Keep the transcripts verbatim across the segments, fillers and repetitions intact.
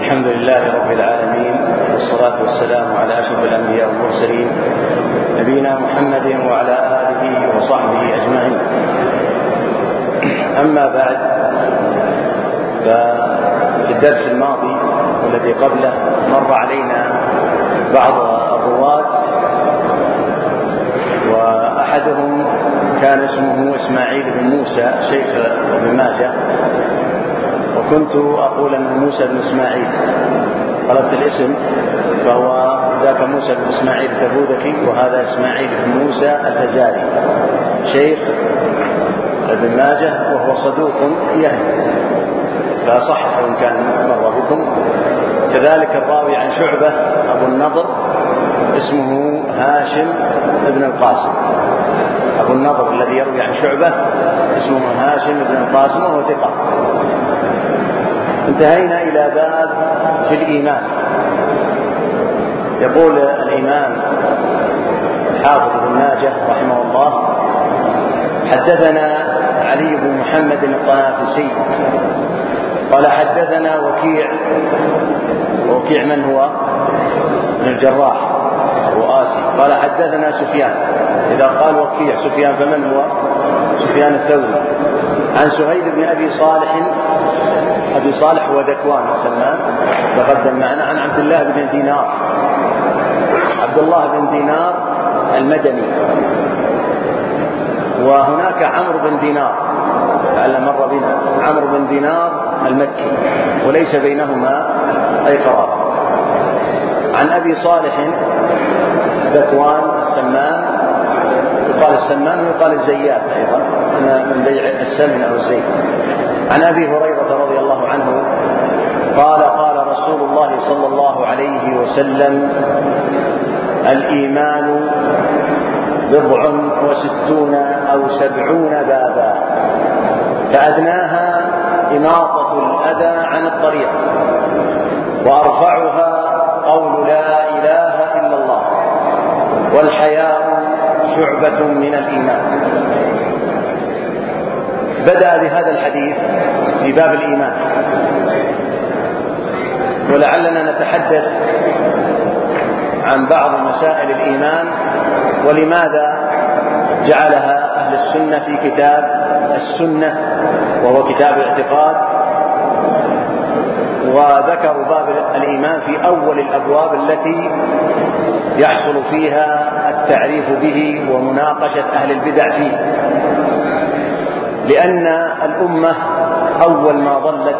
الحمد لله رب العالمين، والصلاة والسلام على أشرف الأنبياء والمرسلين نبينا محمد وعلى آله وصحبه أجمعين. أما بعد، ففي الدرس الماضي والذي قبله مر علينا بعض الرواة، وأحدهم كان اسمه إسماعيل بن موسى شيخ ابن ماجه، وكنت أقول أنه موسى بن إسماعيل، طلبت الاسم فهو ذاك موسى بن إسماعيل التبوذكي، وهذا إسماعيل بن موسى الفزاري شيخ ابن ماجه، وهو صدوق يهم فصح وإن كان مر بكم. كذلك الراوي عن شعبة أبو النضر اسمه هاشم بن القاسم، أبو النضر الذي يروي عن شعبة اسمه هاشم بن القاسم وهو ثقة. انتهينا إلى باب في الإيمان. يقول الإمام حافظ ابن ماجه رحمه الله: حدثنا علي بن محمد الطنافسي قال حدثنا وكيع. وكيع من هو؟ بن الجراح الرؤاسي. قال حدثنا سفيان. إذا قال وكيع سفيان فمن هو؟ سفيان الثوري. عن سهيل بن أبي صالح. أبي صالح هو ذكوان السمان تقدم معنا. عن عبد الله بن دينار. عبد الله بن دينار المدني، وهناك عمرو بن دينار لعل مر بنا، عمرو بن دينار المكي، وليس بينهما أي قرابة. عن أبي صالح ذكوان السمان، يقال السمان ويقال الزيات أيضا من بيع السمن أو الزيت. عن أبي هريرة رضي الله عنه قال: قال رسول الله صلى الله عليه وسلم: الإيمان بضع وستون أو سبعون بابا، فأدناها إماطة الأذى عن الطريق، وأرفعها قول لا إله إلا الله، والحياء شعبة من الإيمان. بدأ بهذا الحديث في باب الإيمان، ولعلنا نتحدث عن بعض مسائل الإيمان ولماذا جعلها أهل السنة في كتاب السنة وهو كتاب الاعتقاد، وذكروا باب الإيمان في أول الأبواب التي يحصل فيها التعريف به ومناقشة أهل البدع فيه، لأن الأمة أول ما ظلت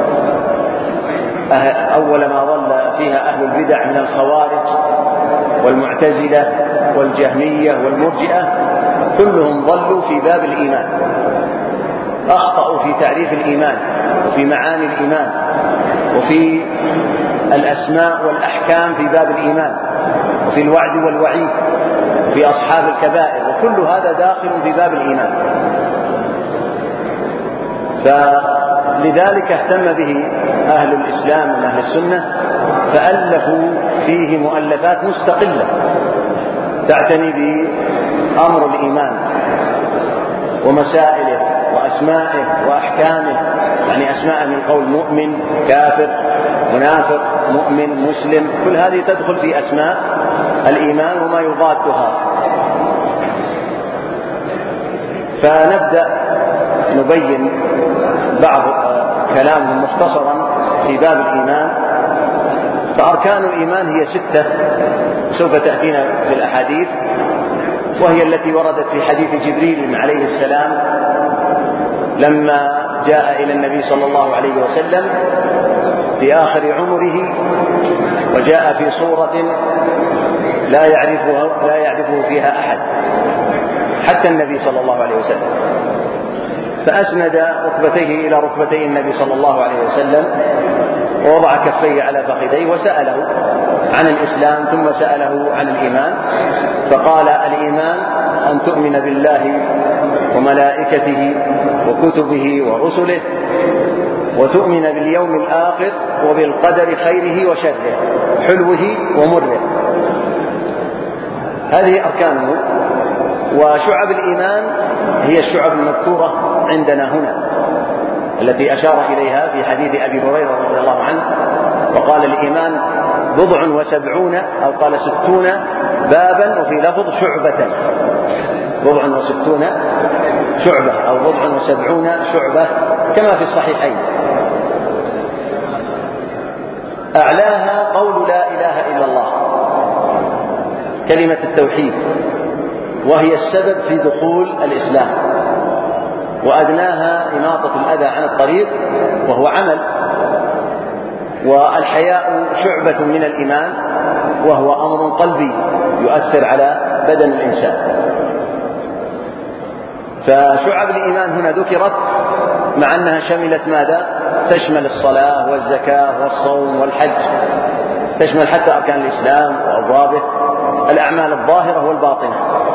أول ما ظل فيها أهل البدع من الخوارج والمعتزلة والجهمية والمرجئة كلهم ظلوا في باب الإيمان، أخطأوا في تعريف الإيمان وفي معاني الإيمان وفي الأسماء والأحكام في باب الإيمان وفي الوعد والوعيد وفي أصحاب الكبائر، وكل هذا داخل في باب الإيمان. فلذلك اهتم به أهل الإسلام من أهل السنة، فألفوا فيه مؤلفات مستقلة تعتني بأمر الإيمان ومسائله وأسمائه وأحكامه، يعني أسماء من قول مؤمن، كافر، منافق، مؤمن، مسلم، كل هذه تدخل في أسماء الإيمان وما يضادها. فنبدأ نبين بعض كلامهم مختصرا في باب الإيمان. فأركان الإيمان هي ستة سوف تأتينا في الأحاديث، وهي التي وردت في حديث جبريل عليه السلام لما جاء إلى النبي صلى الله عليه وسلم في آخر عمره، وجاء في صورة لا يعرفه, لا يعرفه فيها أحد حتى النبي صلى الله عليه وسلم، فأسند ركبتيه إلى ركبتي النبي صلى الله عليه وسلم ووضع كفيه على فخذيه وسأله عن الإسلام ثم سأله عن الإيمان، فقال: الإيمان أن تؤمن بالله وملائكته وكتبه ورسله، وتؤمن باليوم الآخر وبالقدر خيره وشره حلوه ومره. هذه أركانه. وشعب الإيمان هي الشعب المذكورة عندنا هنا التي أشار إليها في حديث أبي هريرة رضي الله عنه وقال الإيمان بضع وسبعون أو قال ستون بابا، وفي لفظ شعبة، بضع وستون شعبة أو بضع وسبعون شعبة كما في الصحيحين. أعلاها قول لا إله إلا الله، كلمة التوحيد، وهي السبب في دخول الإسلام. وأدناها إماطة الأذى عن الطريق، وهو عمل. والحياء شعبة من الإيمان، وهو أمر قلبي يؤثر على بدن الإنسان. فشعب الإيمان هنا ذكرت مع أنها شملت ماذا؟ تشمل الصلاة والزكاة والصوم والحج، تشمل حتى أركان الإسلام وأبوابه، الأعمال الظاهرة والباطنة،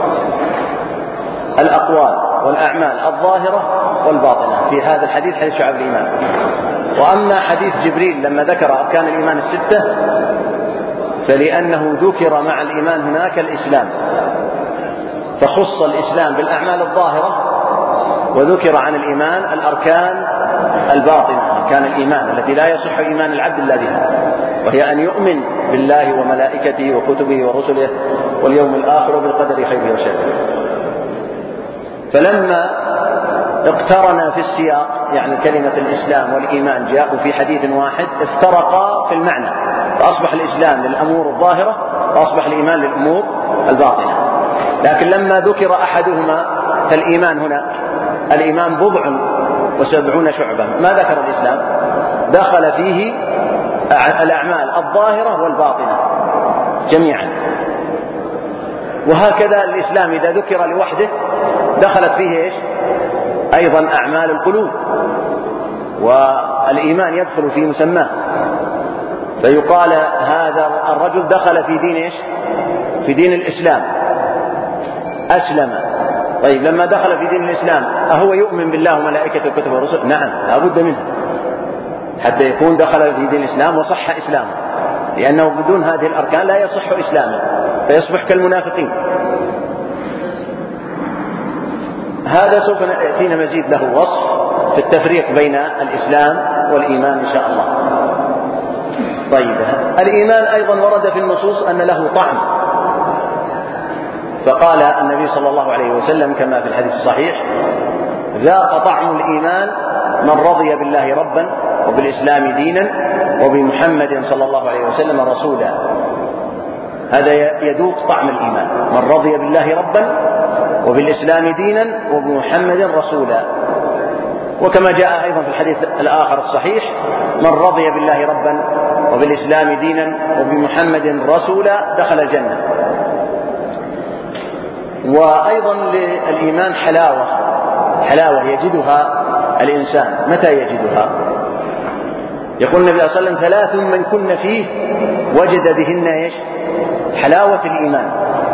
الأقوال والأعمال الظاهرة والباطنة في هذا الحديث، حديث شعب الإيمان. وأما حديث جبريل لما ذكر أركان الإيمان الستة، فلأنه ذكر مع الإيمان هناك الإسلام، فخص الإسلام بالأعمال الظاهرة، وذكر عن الإيمان الأركان الباطنة، أركان الإيمان التي لا يصح إيمان العبد إلا بها، وهي أن يؤمن بالله وملائكته وكتبه ورسله واليوم الآخر وبالقدر خيره وشره. فلما اقترنا في السياق، يعني كلمة الإسلام والإيمان جاءوا في حديث واحد، افترقا في المعنى، فأصبح الإسلام للأمور الظاهرة وأصبح الإيمان للأمور الباطنة. لكن لما ذكر أحدهما فالإيمان هنا، الإيمان بضع وسبعون شعبة، ما ذكر الإسلام، دخل فيه الأعمال الظاهرة والباطنة جميعا. وهكذا الإسلام إذا ذكر لوحده دخلت فيه إيش؟ أيضا أعمال القلوب، والإيمان يدخل في مسماه، فيقال هذا الرجل دخل في دين إيش؟ في دين الإسلام، أسلم. طيب لما دخل في دين الإسلام أهو يؤمن بالله وملائكته وكتبه ورسله؟ نعم، لا بد منه حتى يكون دخل في دين الإسلام وصح إسلامه، لأنه بدون هذه الأركان لا يصح إسلامه، فيصبح كالمنافقين. هذا سوف يأتينا مزيد له وصف في التفريق بين الإسلام والإيمان إن شاء الله. طيب، الإيمان أيضا ورد في النصوص أن له طعم، فقال النبي صلى الله عليه وسلم كما في الحديث الصحيح: ذاق طعم الإيمان من رضي بالله ربا وبالإسلام دينا وبمحمد صلى الله عليه وسلم رسولا. هذا يذوق طعم الإيمان، من رضي بالله ربا وبالإسلام دينا وبمحمد رسولا. وكما جاء أيضا في الحديث الآخر الصحيح: من رضي بالله ربا وبالإسلام دينا وبمحمد رسولا دخل الجنة. وأيضا للإيمان حلاوة، حلاوة يجدها الإنسان. متى يجدها؟ يقول النبي صلى الله عليه وسلم: ثلاث من كن فيه وجد بهن إيش؟ حلاوة الإيمان: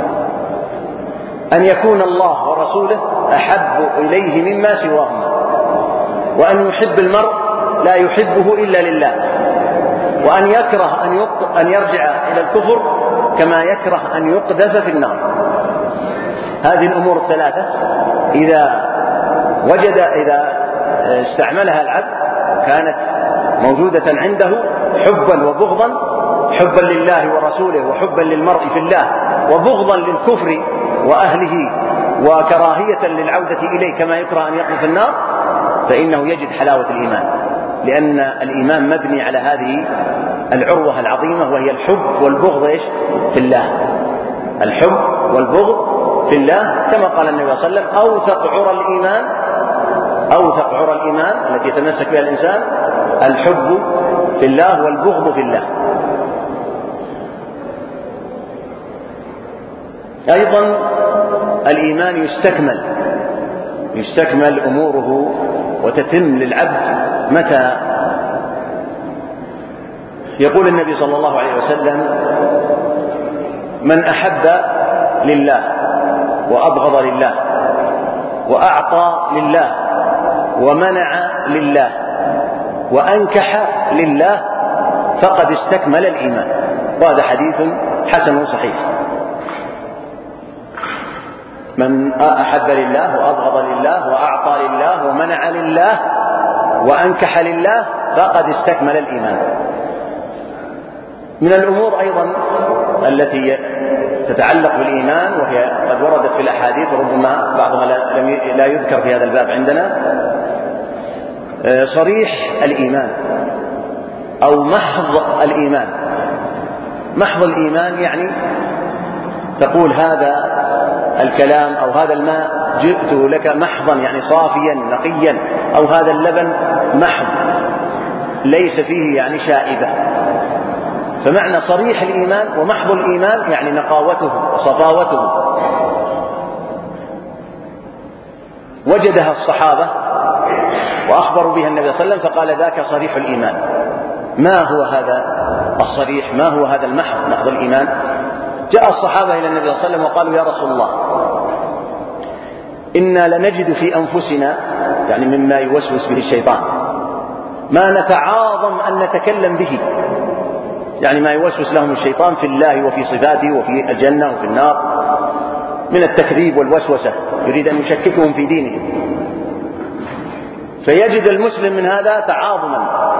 أن يكون الله ورسوله أحب إليه مما سواهما، وأن يحب المرء لا يحبه إلا لله، وأن يكره أن يرجع إلى الكفر كما يكره أن يقذف في النار. هذه الأمور الثلاثة إذا وجد إذا استعملها العبد كانت موجودة عنده حبا وبغضا، حبا لله ورسوله وحبا للمرء في الله، وبغضا للكفر وأهله وكراهية للعودة إليه كما يكره أن يقذف النار، فإنه يجد حلاوة الإيمان، لأن الإيمان مبني على هذه العروة العظيمة، وهي الحب والبغض إيش؟ في الله. الحب والبغض في الله، كما قال النبي صلى الله عليه وسلم: أوثق عرى الإيمان، أوثق عرى الإيمان التي يتمسك بها الإنسان الحب في الله والبغض في الله. أيضا الإيمان يستكمل يستكمل أموره وتتم للعبد متى؟ يقول النبي صلى الله عليه وسلم: من أحب لله وأبغض لله وأعطى لله ومنع لله وأنكح لله فقد استكمل الإيمان. وهذا حديث حسن صحيح. من أحب لله وأبغض لله وأعطى لله ومنع لله وأنكح لله فقد استكمل الإيمان. من الأمور أيضا التي تتعلق بالإيمان وهي قد وردت في الأحاديث وربما بعضها لا يذكر في هذا الباب عندنا، صريح الإيمان أو محض الإيمان. محض الإيمان يعني تقول هذا الكلام أو هذا الماء جئته لك محضا، يعني صافيا نقيا، أو هذا اللبن محض ليس فيه يعني شائبة. فمعنى صريح الإيمان ومحض الإيمان يعني نقاوته وصفاوته. وجدها الصحابة وأخبروا بها النبي صلى الله عليه وسلم فقال ذاك صريح الإيمان. ما هو هذا الصريح؟ ما هو هذا المحض، محض الإيمان؟ جاء الصحابة إلى النبي صلى الله عليه وسلم وقالوا يا رسول الله إنا لنجد في أنفسنا، يعني مما يوسوس به الشيطان، ما نتعاظم أن نتكلم به، يعني ما يوسوس لهم الشيطان في الله وفي صفاته وفي الجنة وفي النار من التكذيب والوسوسة، يريد أن يشككهم في دينهم. فيجد المسلم من هذا تعاظما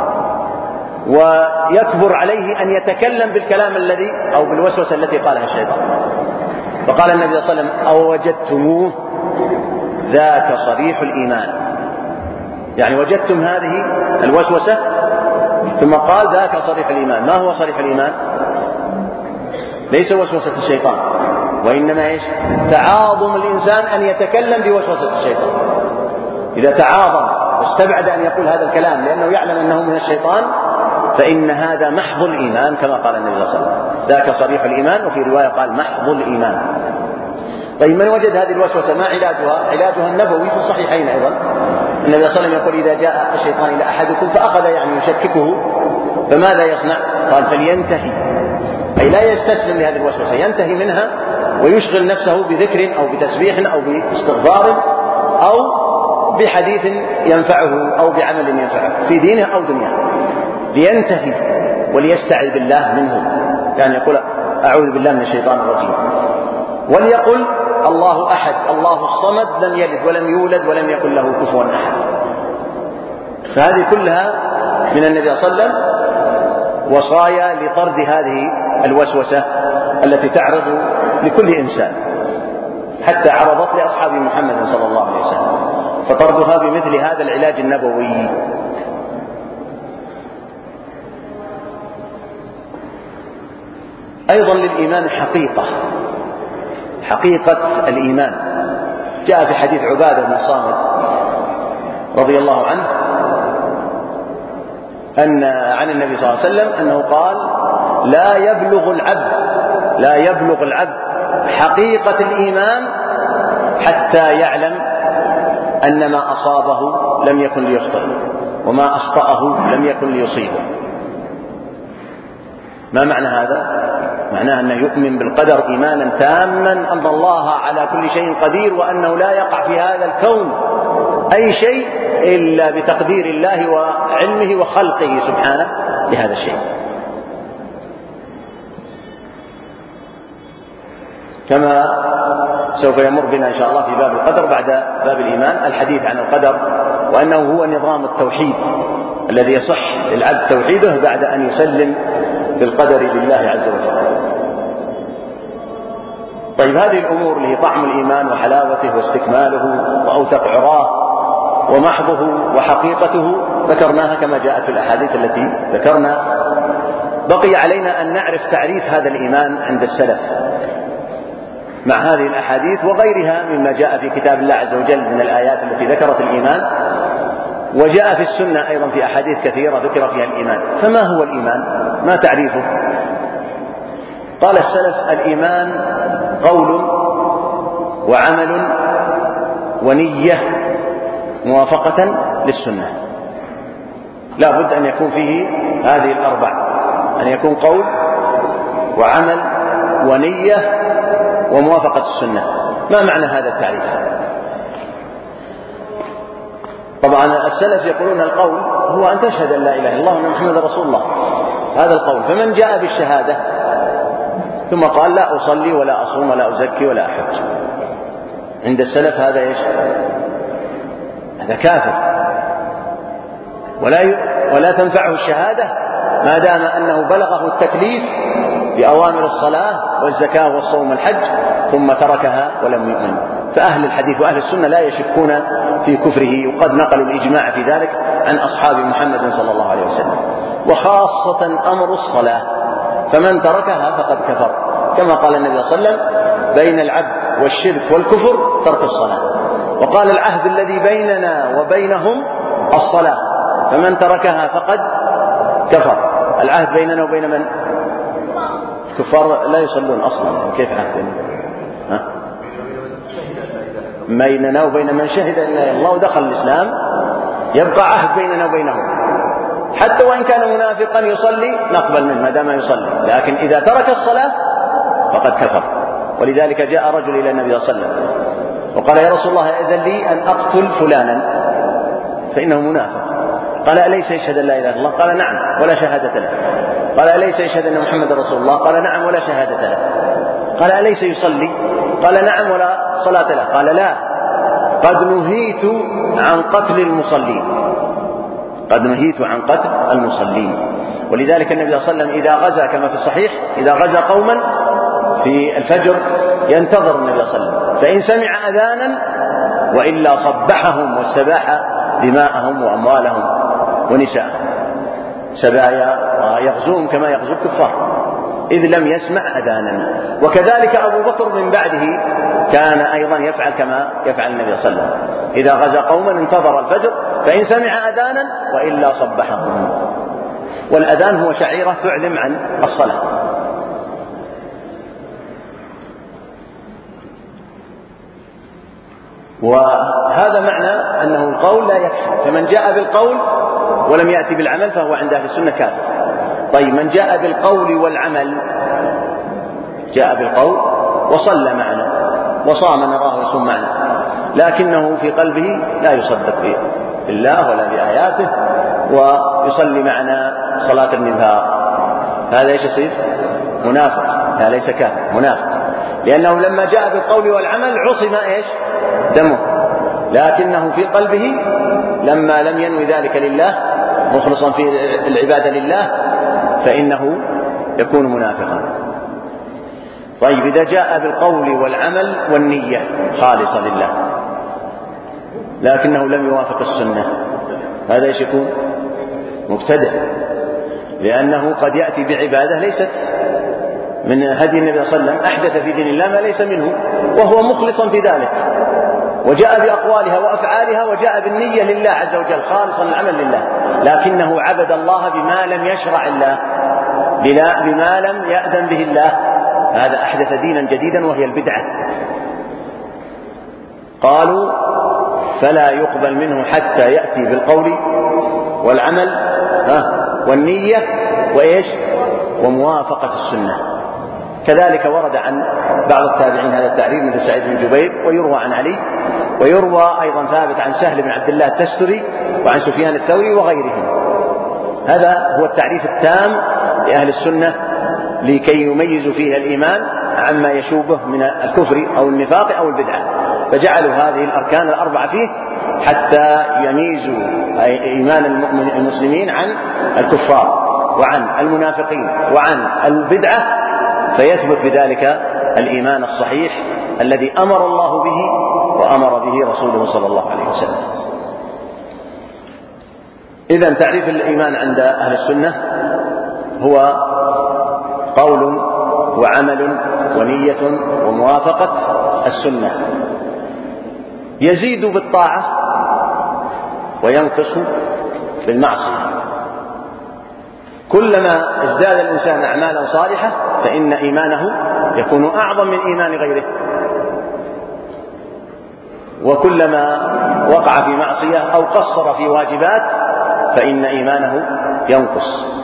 ويكبر عليه أن يتكلم بالكلام الذي أو بالوسوسة التي قالها الشيطان. فقال النبي صلى الله عليه وسلم أو وجدتموه ذاك صريح الإيمان، يعني وجدتم هذه الوسوسة. ثم قال ذاك صريح الإيمان. ما هو صريح الإيمان؟ ليس وسوسة الشيطان، وإنما إيش؟ تعاظم الإنسان أن يتكلم بوسوسة الشيطان. إذا تعاظم واستبعد أن يقول هذا الكلام لأنه يعلم أنه من الشيطان فإن هذا محض الإيمان كما قال النبي صلى الله عليه وسلم، ذاك صريح الإيمان. وفي رواية قال محض الإيمان. طيب من وجد هذه الوسوسة ما علاجها؟ علاجها النبوي في الصحيحين أيضا. النبي صلى الله عليه وسلم يقول إذا جاء الشيطان إلى أحدكم فأخذ يعني يشككه فماذا يصنع؟ قال فلينتهي، أي لا يستسلم لهذه الوسوسة، ينتهي منها ويشغل نفسه بذكر أو بتسبيح أو باستغفار أو بحديث ينفعه أو بعمل ينفعه في دينه أو دنياه، لينتهي وليستعذ بالله منه، يعني يقول أعوذ بالله من الشيطان الرجيم، وليقل الله أحد الله الصمد لم يلد ولم يولد ولم يكن له كفوا أحد. فهذه كلها من النبي صلى الله عليه وسلم وصايا لطرد هذه الوسوسة التي تعرض لكل إنسان، حتى عرضت لأصحاب محمد صلى الله عليه وسلم، فطردها بمثل هذا العلاج النبوي. أيضا للإيمان حقيقة، حقيقة الإيمان جاء في حديث عبادة بن الصامت رضي الله عنه أن عن النبي صلى الله عليه وسلم أنه قال لا يبلغ العبد لا يبلغ العبد حقيقة الإيمان حتى يعلم أن ما أصابه لم يكن ليخطئه وما أخطأه لم يكن ليصيبه. ما معنى هذا؟ معناه أنه يؤمن بالقدر إيمانا تاما أن الله على كل شيء قدير، وأنه لا يقع في هذا الكون أي شيء إلا بتقدير الله وعلمه وخلقه سبحانه لهذا الشيء. كما سوف يمر بنا إن شاء الله في باب القدر بعد باب الإيمان الحديث عن القدر، وأنه هو نظام التوحيد الذي يصح للعبد توحيده بعد أن يسلم بالقدر لله عز وجل. طيب هذه الأمور اللي هي طعم الإيمان وحلاوته واستكماله وأوثق عراه ومحضه وحقيقته ذكرناها كما جاءت في الأحاديث التي ذكرنا. بقي علينا أن نعرف تعريف هذا الإيمان عند السلف مع هذه الأحاديث وغيرها مما جاء في كتاب الله عز وجل من الآيات التي ذكرت الإيمان، وجاء في السنة أيضا في أحاديث كثيرة ذكر فيها الإيمان. فما هو الإيمان؟ ما تعريفه؟ قال السلف الإيمان قول وعمل ونية موافقة للسنة. لا بد أن يكون فيه هذه الأربع، أن يكون قول وعمل ونية وموافقة السنة. ما معنى هذا التعريف؟ طبعا السلف يقولون القول هو أن تشهد أن لا إله إلا الله وأن محمد رسول الله، هذا القول. فمن جاء بالشهادة ثم قال لا أصلي ولا أصوم ولا أزكي ولا أحج، عند السلف هذا إيش؟ هذا كافر، ولا ي... ولا تنفعه الشهادة ما دام أنه بلغه التكليف بأوامر الصلاة والزكاة والصوم والحج ثم تركها ولم يؤمن. فأهل الحديث وأهل السنة لا يشكون في كفره، وقد نقلوا الإجماع في ذلك عن أصحاب محمد صلى الله عليه وسلم. وخاصة أمر الصلاة، فمن تركها فقد كفر، كما قال النبي صلى الله عليه وسلم: بين العبد والشرك والكفر ترك الصلاة. وقال: العهد الذي بيننا وبينهم الصلاة، فمن تركها فقد كفر. العهد بيننا وبين من؟ الكفار لا يصلون أصلا، كيف عهد بيننا؟ بيننا وبين من شهد أن لا إله إلا الله ودخل الإسلام يبقى عهد بيننا وبينهم، حتى وإن كان منافقا يصلي نقبل منه ما دام يصلي، لكن إذا ترك الصلاة فقد كفر. ولذلك جاء رجل إلى النبي صلى الله عليه وسلم وقال: يا رسول الله، إذن لي أن أقتل فلانا فإنه منافق. قال: أليس يشهد أن لا إله إلا الله؟ قال: نعم، ولا شهادة له. قال: أليس يشهد أن محمد رسول الله؟ قال: نعم، ولا شهادة له. قال: أليس يصلي؟ قال: نعم، ولا صلاة له. قال: لا، قد نهيت عن قتل المصلين، قد نهيت عن قتل المصلين. ولذلك النبي صلى الله عليه وسلم إذا غزا، كما في الصحيح، إذا غزا قوما في الفجر ينتظر النبي صلى الله عليه وسلم، فإن سمع أذانا وإلا صبحهم واستباح دماءهم وأموالهم ونساءهم سبايا، ويغزوهم كما يغزو الكفار إذ لم يسمع أذانا. وكذلك أبو بكر من بعده كان أيضا يفعل كما يفعل النبي صلى الله عليه وسلم، إذا غزا قوما انتظر الفجر فإن سمع أذانا وإلا صبحهم. والأذان هو شعيرة تعلم عن الصلاة. وهذا معنى أنه القول لا يكفي، فمن جاء بالقول ولم يأتي بالعمل فهو عند أهل السنة كافر. طيب، من جاء بالقول والعمل، جاء بالقول وصلى معنا وصام نراه يصوم معنا، لكنه في قلبه لا يصدق بالله ولا بآياته ويصلي معنا صلاة النذار، هذا ايش يصير؟ منافق، لا ليس كافر، منافق، لأنه لما جاء بالقول والعمل عصم ايش؟ دمه، لكنه في قلبه لما لم ينوي ذلك لله مخلصا في العبادة لله فإنه يكون منافقا. طيب، إذا جاء بالقول والعمل والنية خالصة لله لكنه لم يوافق السنة، هذا ايش يكون؟ مبتدع، لأنه قد يأتي بعبادة ليست من هدي النبي صلى الله عليه وسلم، أحدث في دين الله ما ليس منه وهو مخلصا في ذلك، وجاء بأقوالها وأفعالها وجاء بالنية لله عز وجل خالصا العمل لله، لكنه عبد الله بما لم يشرع الله، بما لم يأذن به الله، هذا أحدث دينا جديدا وهي البدعة. قالوا: فلا يقبل منه حتى يأتي بالقول والعمل والنية وإيش؟ وموافقة السنة. كذلك ورد عن بعض التابعين هذا التعريف مثل سعيد بن جبير، ويروى عن علي، ويروى أيضا ثابت عن سهل بن عبد الله التستري وعن سفيان الثوري وغيرهم. هذا هو التعريف التام لأهل السنة لكي يميزوا فيه الإيمان عما يشوبه من الكفر أو النفاق أو البدعة، فجعلوا هذه الأركان الأربعة فيه حتى يميزوا إيمان المسلمين عن الكفار وعن المنافقين وعن البدعة، فيثبت بذلك الإيمان الصحيح الذي أمر الله به وأمر به رسوله صلى الله عليه وسلم. إذن تعريف الإيمان عند أهل السنة هو قول وعمل ونية وموافقة السنة، يزيد بالطاعة وينقص بالمعصية. كلما ازداد الإنسان أعمالا صالحة فإن إيمانه يكون أعظم من إيمان غيره، وكلما وقع في معصية أو قصر في واجبات فإن إيمانه ينقص.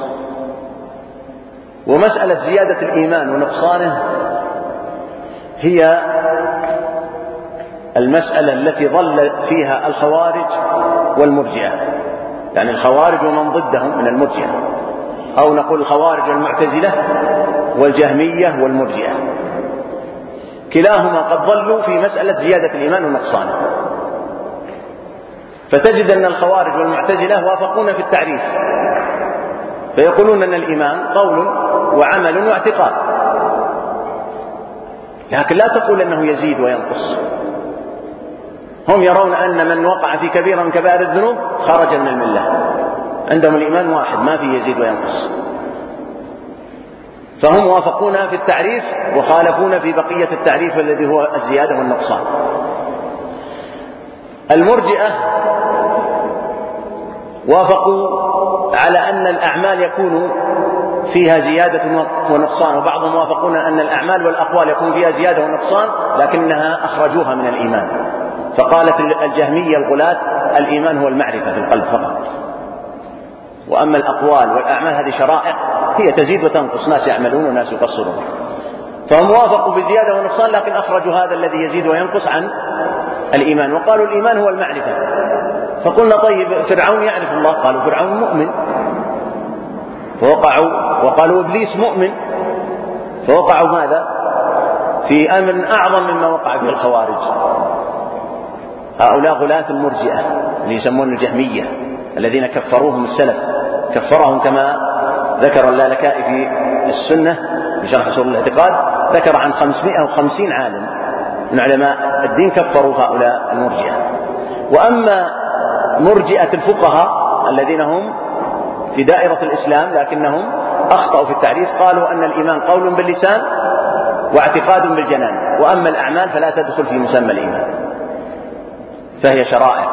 ومسألة زيادة الإيمان ونقصانه هي المسألة التي ظل فيها الخوارج والمرجئة، يعني الخوارج ومن ضدهم من المرجئة، أو نقول الخوارج والمعتزلة والجهمية والمرجئة، كلاهما قد ظلوا في مسألة زيادة الإيمان ونقصانه. فتجد أن الخوارج والمعتزلة وافقون في التعريف فيقولون أن الإيمان قول وعمل واعتقاد، لكن لا تقول أنه يزيد وينقص. هم يرون أن من وقع في كبيرة من كبائر الذنوب خرج من الملة، عندهم الإيمان واحد ما فيه يزيد وينقص، فهم وافقون في التعريف وخالفون في بقية التعريف الذي هو الزيادة والنقصان. المرجئة وافقوا على أن الأعمال يكون فيها زيادة ونقصان، وبعضهم وافقون أن الأعمال والأقوال يكون فيها زيادة ونقصان، لكنها أخرجوها من الإيمان. فقالت الجهمية الغلاة الإيمان هو المعرفة في القلب فقط، وأما الأقوال والأعمال هذه شرائع هي تزيد وتنقص، ناس يعملون وناس يقصرون. فهم وافقوا بزيادة ونقصان، لكن أخرجوا هذا الذي يزيد وينقص عن الإيمان، وقالوا الإيمان هو المعرفة. فقلنا طيب فرعون يعرف الله، قالوا فرعون مؤمن فوقعوا، وقالوا إبليس مؤمن فوقعوا ماذا؟ في أمر أعظم مما وقع فيه الخوارج. هؤلاء غلاة المرجئة اللي يسمون الجهمية الذين كفروهم السلف، كفرهم كما ذكر اللالكائي في السنة في شرح أصول الاعتقاد، ذكر عن خمسمائة وخمسين عالم من علماء الدين كفروا هؤلاء المرجئة. وأما مرجئة الفقهاء الذين هم في دائرة الإسلام لكنهم أخطأوا في التعريف، قالوا أن الإيمان قول باللسان واعتقاد بالجنان، وأما الأعمال فلا تدخل في مسمى الإيمان فهي شرائع.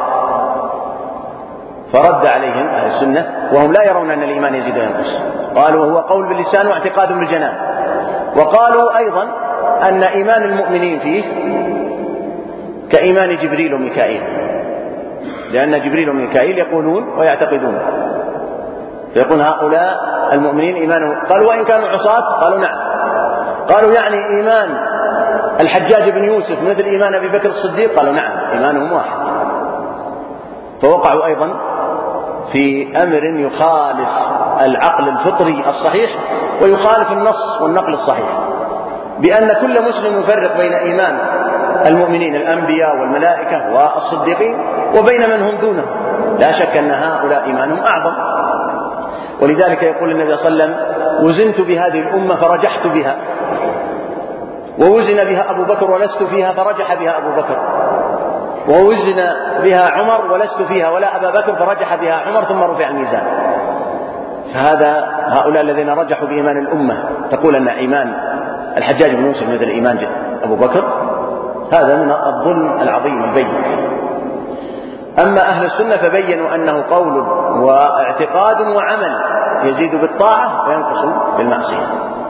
فرد عليهم أهل السنة وهم لا يرون أن الإيمان يزيد وينقص، قالوا هو قول باللسان واعتقاد بالجنان. وقالوا أيضا أن إيمان المؤمنين فيه كإيمان جبريل وميكائيل، لأن جبريل وميكائيل يقولون ويعتقدون، فيقول هؤلاء المؤمنين إيمانهم. قالوا وإن كانوا عصاة؟ قالوا نعم. قالوا يعني إيمان الحجاج بن يوسف مثل إيمان أبي بكر الصديق؟ قالوا نعم، إيمانهم واحد. فوقعوا أيضا في أمر يخالف العقل الفطري الصحيح ويخالف النص والنقل الصحيح، بأن كل مسلم يفرق بين إيمان المؤمنين الأنبياء والملائكة والصديقين وبين من هم دونهم، لا شك أن هؤلاء إيمانهم أعظم. ولذلك يقول النبي صلى الله عليه وسلم وزنت بهذه الأمة فرجحت بها، ووزن بها أبو بكر ولست فيها فرجح بها أبو بكر، ووزن بها عمر ولست فيها ولا أبا بكر فرجح بها عمر ثم رفع الميزان. فهذا هؤلاء الذين رجحوا بإيمان الأمة تقول أن إيمان الحجاج بن يوسف مثل إيمان أبو بكر، هذا من الظلم العظيم البين. أما أهل السنة فبينوا أنه قول واعتقاد وعمل يزيد بالطاعة وينقص بالمعصية.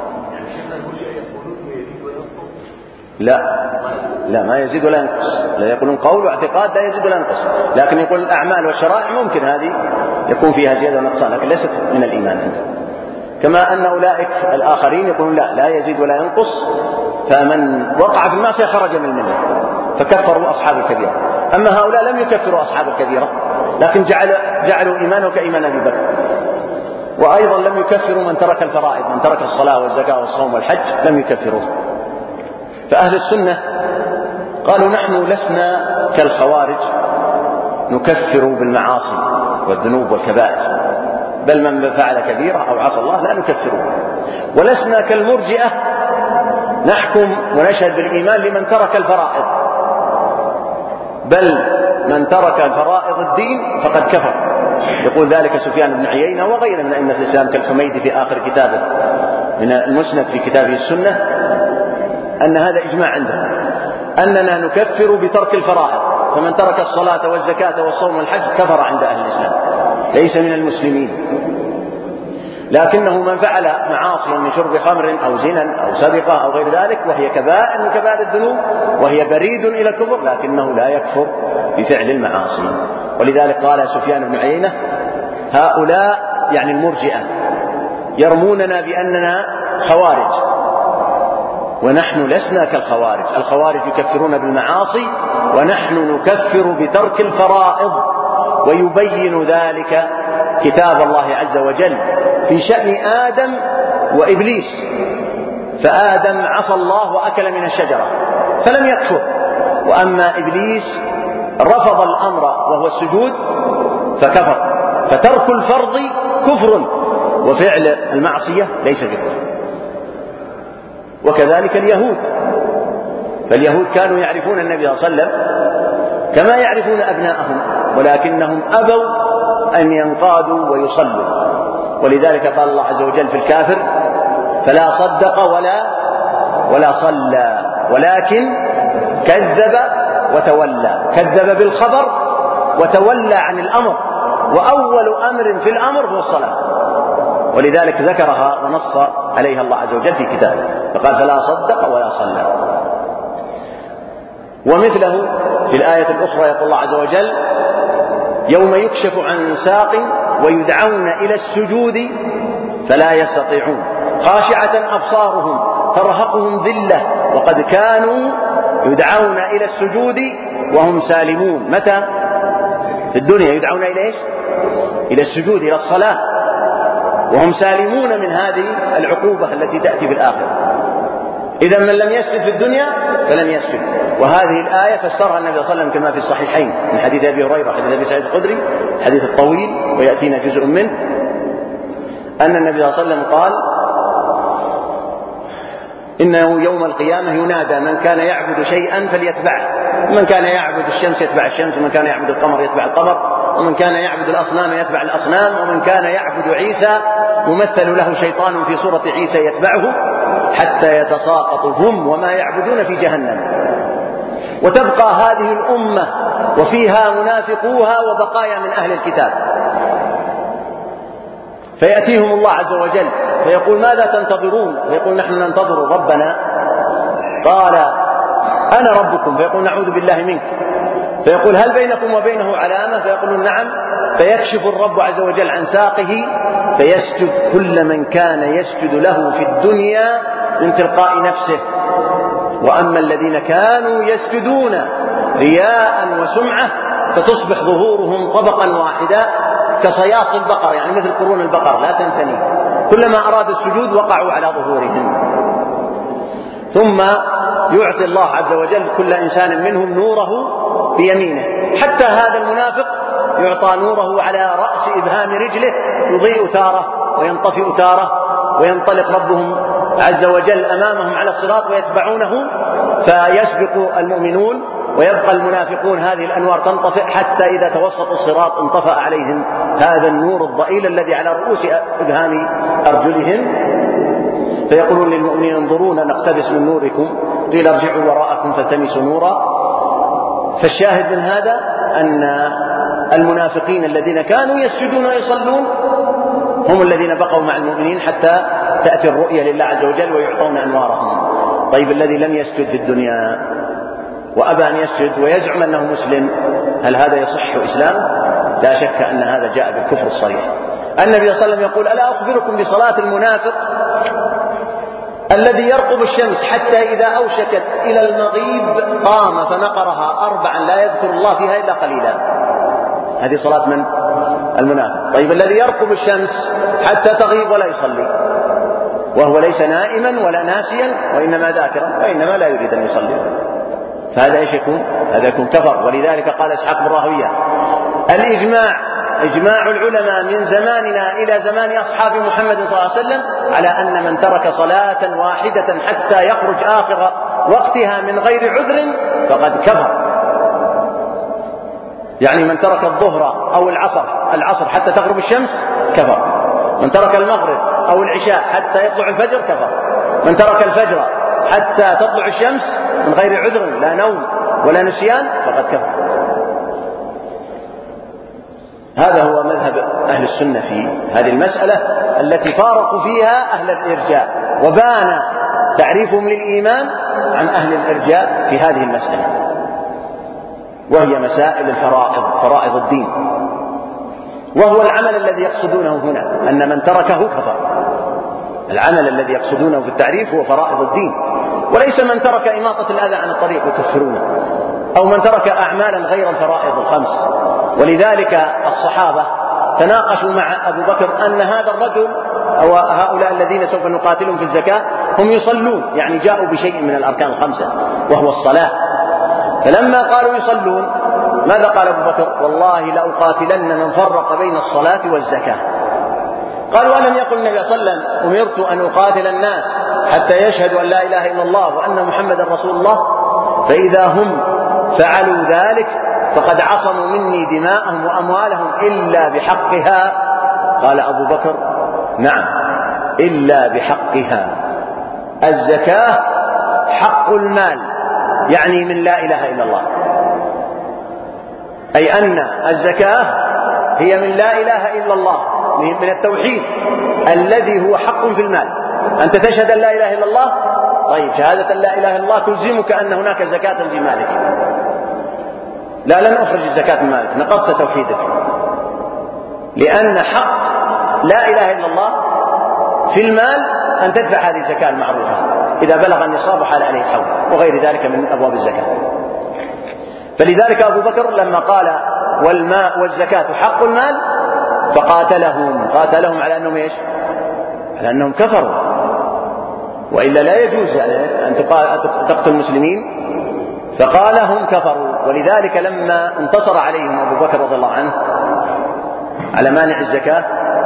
لا لا ما يزيد ولا ينقص، لا يقولون قول واعتقاد لا يزيد ولا ينقص، لكن يقول الأعمال والشرائع ممكن هذه يكون فيها زيادة ونقصان، لكن ليست من الإيمان عنده. كما أن أولئك الآخرين يقولون لا لا يزيد ولا ينقص، فمن وقع في المعصية خرج من الملة، فكفروا أصحاب الكبيرة. أما هؤلاء لم يكفروا أصحاب الكبيرة، لكن جعل جعلوا إيمانه كإيمان أبي بكر. وأيضا لم يكفروا من ترك الفرائض، من ترك الصلاة والزكاة والصوم والحج لم يكفروه. فأهل السنة قالوا نحن لسنا كالخوارج نكفر بالمعاصي والذنوب والكبائر، بل من فعل كبيرة أو عصى الله لا نكفره. ولسنا كالمرجئة نحكم ونشهد بالإيمان لمن ترك الفرائض، بل من ترك الفرائض الدين فقد كفر. يقول ذلك سفيان بن عيينة وغيره من أئمة الإسلام كالحميدي في آخر كتابه من المسند في كتابه السنة، أن هذا إجماع عندهم أننا نكفر بترك الفرائض، فمن ترك الصلاة والزكاة والصوم والحج كفر عند أهل الإسلام، ليس من المسلمين. لكنه من فعل معاصيا من شرب خمر أو زنا أو سرقة أو غير ذلك وهي كبائر من كبائر الذنوب وهي بريد إلى الكفر، لكنه لا يكفر بفعل المعاصي. ولذلك قال سفيان بن عيينة هؤلاء يعني المرجئة يرموننا بأننا خوارج، ونحن لسنا كالخوارج. الخوارج يكفرون بالمعاصي ونحن نكفر بترك الفرائض. ويبين ذلك كتاب الله عز وجل في شأن آدم وإبليس، فآدم عصى الله وأكل من الشجرة فلم يكفر، وأما إبليس رفض الأمر وهو السجود فكفر. فترك الفرض كفر وفعل المعصية ليس بكفر. وكذلك اليهود، فاليهود كانوا يعرفون النبي صلى الله عليه وسلم كما يعرفون أبناءهم، ولكنهم أبوا أن ينقادوا ويصلوا. ولذلك قال الله عز وجل في الكافر: فلا صدق ولا ولا صلى ولكن كذب وتولى. كذب بالخبر وتولى عن الأمر، وأول أمر في الأمر هو الصلاة، ولذلك ذكرها ونص عليها الله عز وجل في كتابه، فقال: فلا صدق ولا صلى. ومثله في الآية الأخرى يقول الله عز وجل: يوم يكشف عن ساق ويدعون إلى السجود فلا يستطيعون خاشعة أبصارهم ترهقهم ذلة وقد كانوا يدعون إلى السجود وهم سالمون. متى؟ في الدنيا يدعون إلى إيش؟ إلى السجود، إلى الصلاة، وهم سالمون من هذه العقوبة التي تأتي في الآخرة. إذا من لم يسجد في الدنيا فلن يسجد. وهذه الآية فسرها النبي صلى الله عليه وسلم كما في الصحيحين من حديث أبي هريرة وحديث أبي سعيد الخدري، الحديث الطويل ويأتينا جزء منه، أن النبي صلى الله عليه وسلم قال: إنه يوم القيامة ينادى من كان يعبد شيئا فليتبعه، من كان يعبد الشمس يتبع الشمس، ومن كان يعبد القمر يتبع القمر، ومن كان يعبد الأصنام يتبع الأصنام، ومن كان يعبد عيسى ممثل له شيطان في صورة عيسى يتبعه حتى يتساقط هم وما يعبدون في جهنم. وتبقى هذه الأمة وفيها منافقوها وبقايا من أهل الكتاب، فيأتيهم الله عز وجل فيقول: ماذا تنتظرون؟ فيقول: نحن ننتظر ربنا. قال: أنا ربكم. فيقول: نعوذ بالله منك. فيقول: هل بينكم وبينه علامة؟ فيقولون: نعم. فيكشف الرب عز وجل عن ساقه فيسجد كل من كان يسجد له في الدنيا من تلقاء نفسه. وأما الذين كانوا يسجدون رياء وسمعة فتصبح ظهورهم طبقا واحدا كصياص البقر، يعني مثل قرون البقر لا تنثني، كلما أرادوا السجود وقعوا على ظهورهم. ثم يعطي الله عز وجل كل إنسان منهم نوره بيمينه، حتى هذا المنافق يعطى نوره على رأس إبهام رجله، يضيء تارة وينطفئ تارة، وينطلق ربهم عز وجل أمامهم على الصراط ويتبعونه، فيسبق المؤمنون ويبقى المنافقون هذه الأنوار تنطفئ، حتى إذا توسطوا الصراط انطفأ عليهم هذا النور الضئيل الذي على رؤوس إبهام أرجلهم، فيقولون للمؤمنين: انظرونا نقتبس من نوركم، قيل ارجعوا وراءكم فالتمسوا نورا. فالشاهد من هذا أن المنافقين الذين كانوا يسجدون ويصلون هم الذين بقوا مع المؤمنين حتى تأتي الرؤية لله عز وجل ويعطون أنوارهم. طيب الذي لم يسجد في الدنيا وأبى أن يسجد ويزعم أنه مسلم، هل هذا يصح إسلامه؟ لا شك أن هذا جاء بالكفر الصريح. النبي صلى الله عليه وسلم يقول: ألا أخبركم بصلاة المنافق الذي يرقب الشمس حتى إذا أوشكت إلى المغيب قام فنقرها أربعا لا يذكر الله فيها إلا قليلا. هذه صلاة من؟ المنافق. طيب الذي يرقب الشمس حتى تغيب ولا يصلي، وهو ليس نائما ولا ناسيا وإنما ذاكرا وإنما لا يريد أن يصلي، فهذا إيش يكون؟ هذا يكون كفر. ولذلك قال إسحاق بن راهويه: الإجماع إجماع العلماء من زماننا إلى زمان أصحاب محمد صلى الله عليه وسلم على أن من ترك صلاة واحدة حتى يخرج آخر وقتها من غير عذر فقد كفر. يعني من ترك الظهر أو العصر العصر حتى تغرب الشمس كفر، من ترك المغرب أو العشاء حتى يطلع الفجر كفر، من ترك الفجر حتى تطلع الشمس من غير عذر لا نوم ولا نسيان فقد كفر. هذا هو مذهب أهل السنة في هذه المسألة التي فارقوا فيها أهل الإرجاء، وبان تعريفهم للإيمان عن أهل الإرجاء في هذه المسألة، وهي مسائل الفرائض، فرائض الدين، وهو العمل الذي يقصدونه هنا أن من تركه كفر. العمل الذي يقصدونه في التعريف هو فرائض الدين، وليس من ترك إماطة الأذى عن الطريق يكفرونه، أو من ترك أعمالا غير الفرائض الخمس. ولذلك الصحابة تناقشوا مع أبو بكر أن هذا الرجل أو هؤلاء الذين سوف نقاتلهم في الزكاة هم يصلون، يعني جاءوا بشيء من الأركان الخمسة وهو الصلاة. فلما قالوا يصلون ماذا قال أبو بكر؟ والله لأقاتلن من فرق بين الصلاة والزكاة. قالوا ألم يقل النبي صلى الله عليه وسلم أمرت أن أقاتل الناس حتى يشهدوا أن لا إله إلا الله وأن محمدا رسول الله؟ فإذا هم فعلوا ذلك فقد عصموا مني دماءهم وأموالهم إلا بحقها. قال أبو بكر نعم إلا بحقها. الزكاة حق المال، يعني من لا إله إلا الله، أي أن الزكاة هي من لا إله إلا الله، من التوحيد الذي هو حق في المال. أنت تشهد أن لا إله إلا الله، طيب شهادة لا إله إلا الله تلزمك أن هناك زكاة في مالك. لا لن أخرج الزكاة من مالك، نقضت توحيدك، لأن حق لا إله إلا الله في المال أن تدفع هذه الزكاة المعروفة إذا بلغ النصاب وحال عليه الحول وغير ذلك من أبواب الزكاة. فلذلك أبو بكر لما قال والماء والزكاة حق المال فقاتلهم، قاتلهم على أنهم إيش؟ على أنهم كفروا، وإلا لا يجوز يعني أن تقتل المسلمين، فقال هم كفروا. ولذلك لما انتصر عليهم أبو بكر رضي الله عنه على مانع الزكاة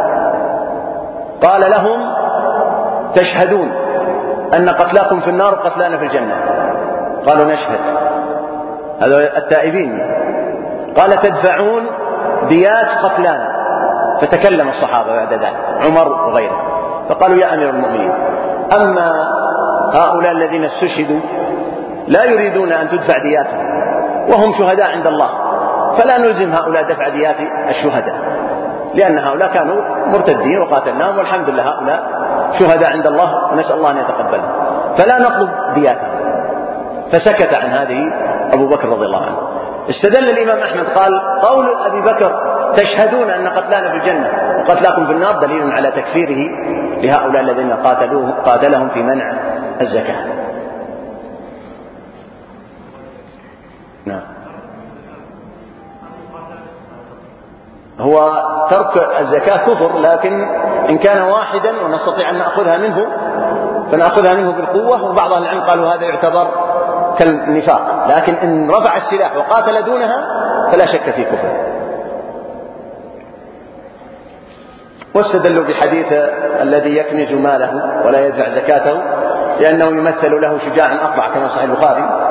قال لهم تشهدون أن قتلاكم في النار وقتلانا في الجنة؟ قالوا نشهد. هذا التائبين. قال تدفعون ديات قتلانا؟ فتكلم الصحابة بعد ذلك عمر وغيره فقالوا يا أمير المؤمنين أما هؤلاء الذين استشهدوا لا يريدون أن تدفع دياتهم وهم شهداء عند الله، فلا نلزم هؤلاء دفع ديات الشهداء، لأن هؤلاء كانوا مرتدين وقاتلناهم والحمد لله هؤلاء شهداء عند الله ونسأل الله أن يتقبلهم، فلا نطلب دياتهم. فسكت عن هذه أبو بكر رضي الله عنه. استدل الإمام أحمد قال قول أبي بكر تشهدون أن قتلانا في الجنة وقتلاكم في النار دليل على تكفيره لهؤلاء الذين قاتلوه قاتلهم في منع الزكاة. نعم. هو ترك الزكاة كفر، لكن إن كان واحدا ونستطيع أن نأخذها منه فنأخذها منه بالقوة، وبعض العلم قالوا هذا يعتبر كالنفاق، لكن إن رفع السلاح وقاتل دونها فلا شك في كفر. واستدلوا بحديث الذي يكنز ماله ولا يدفع زكاته لأنه يمثل له شجاع أقرع كما صحيح البخاري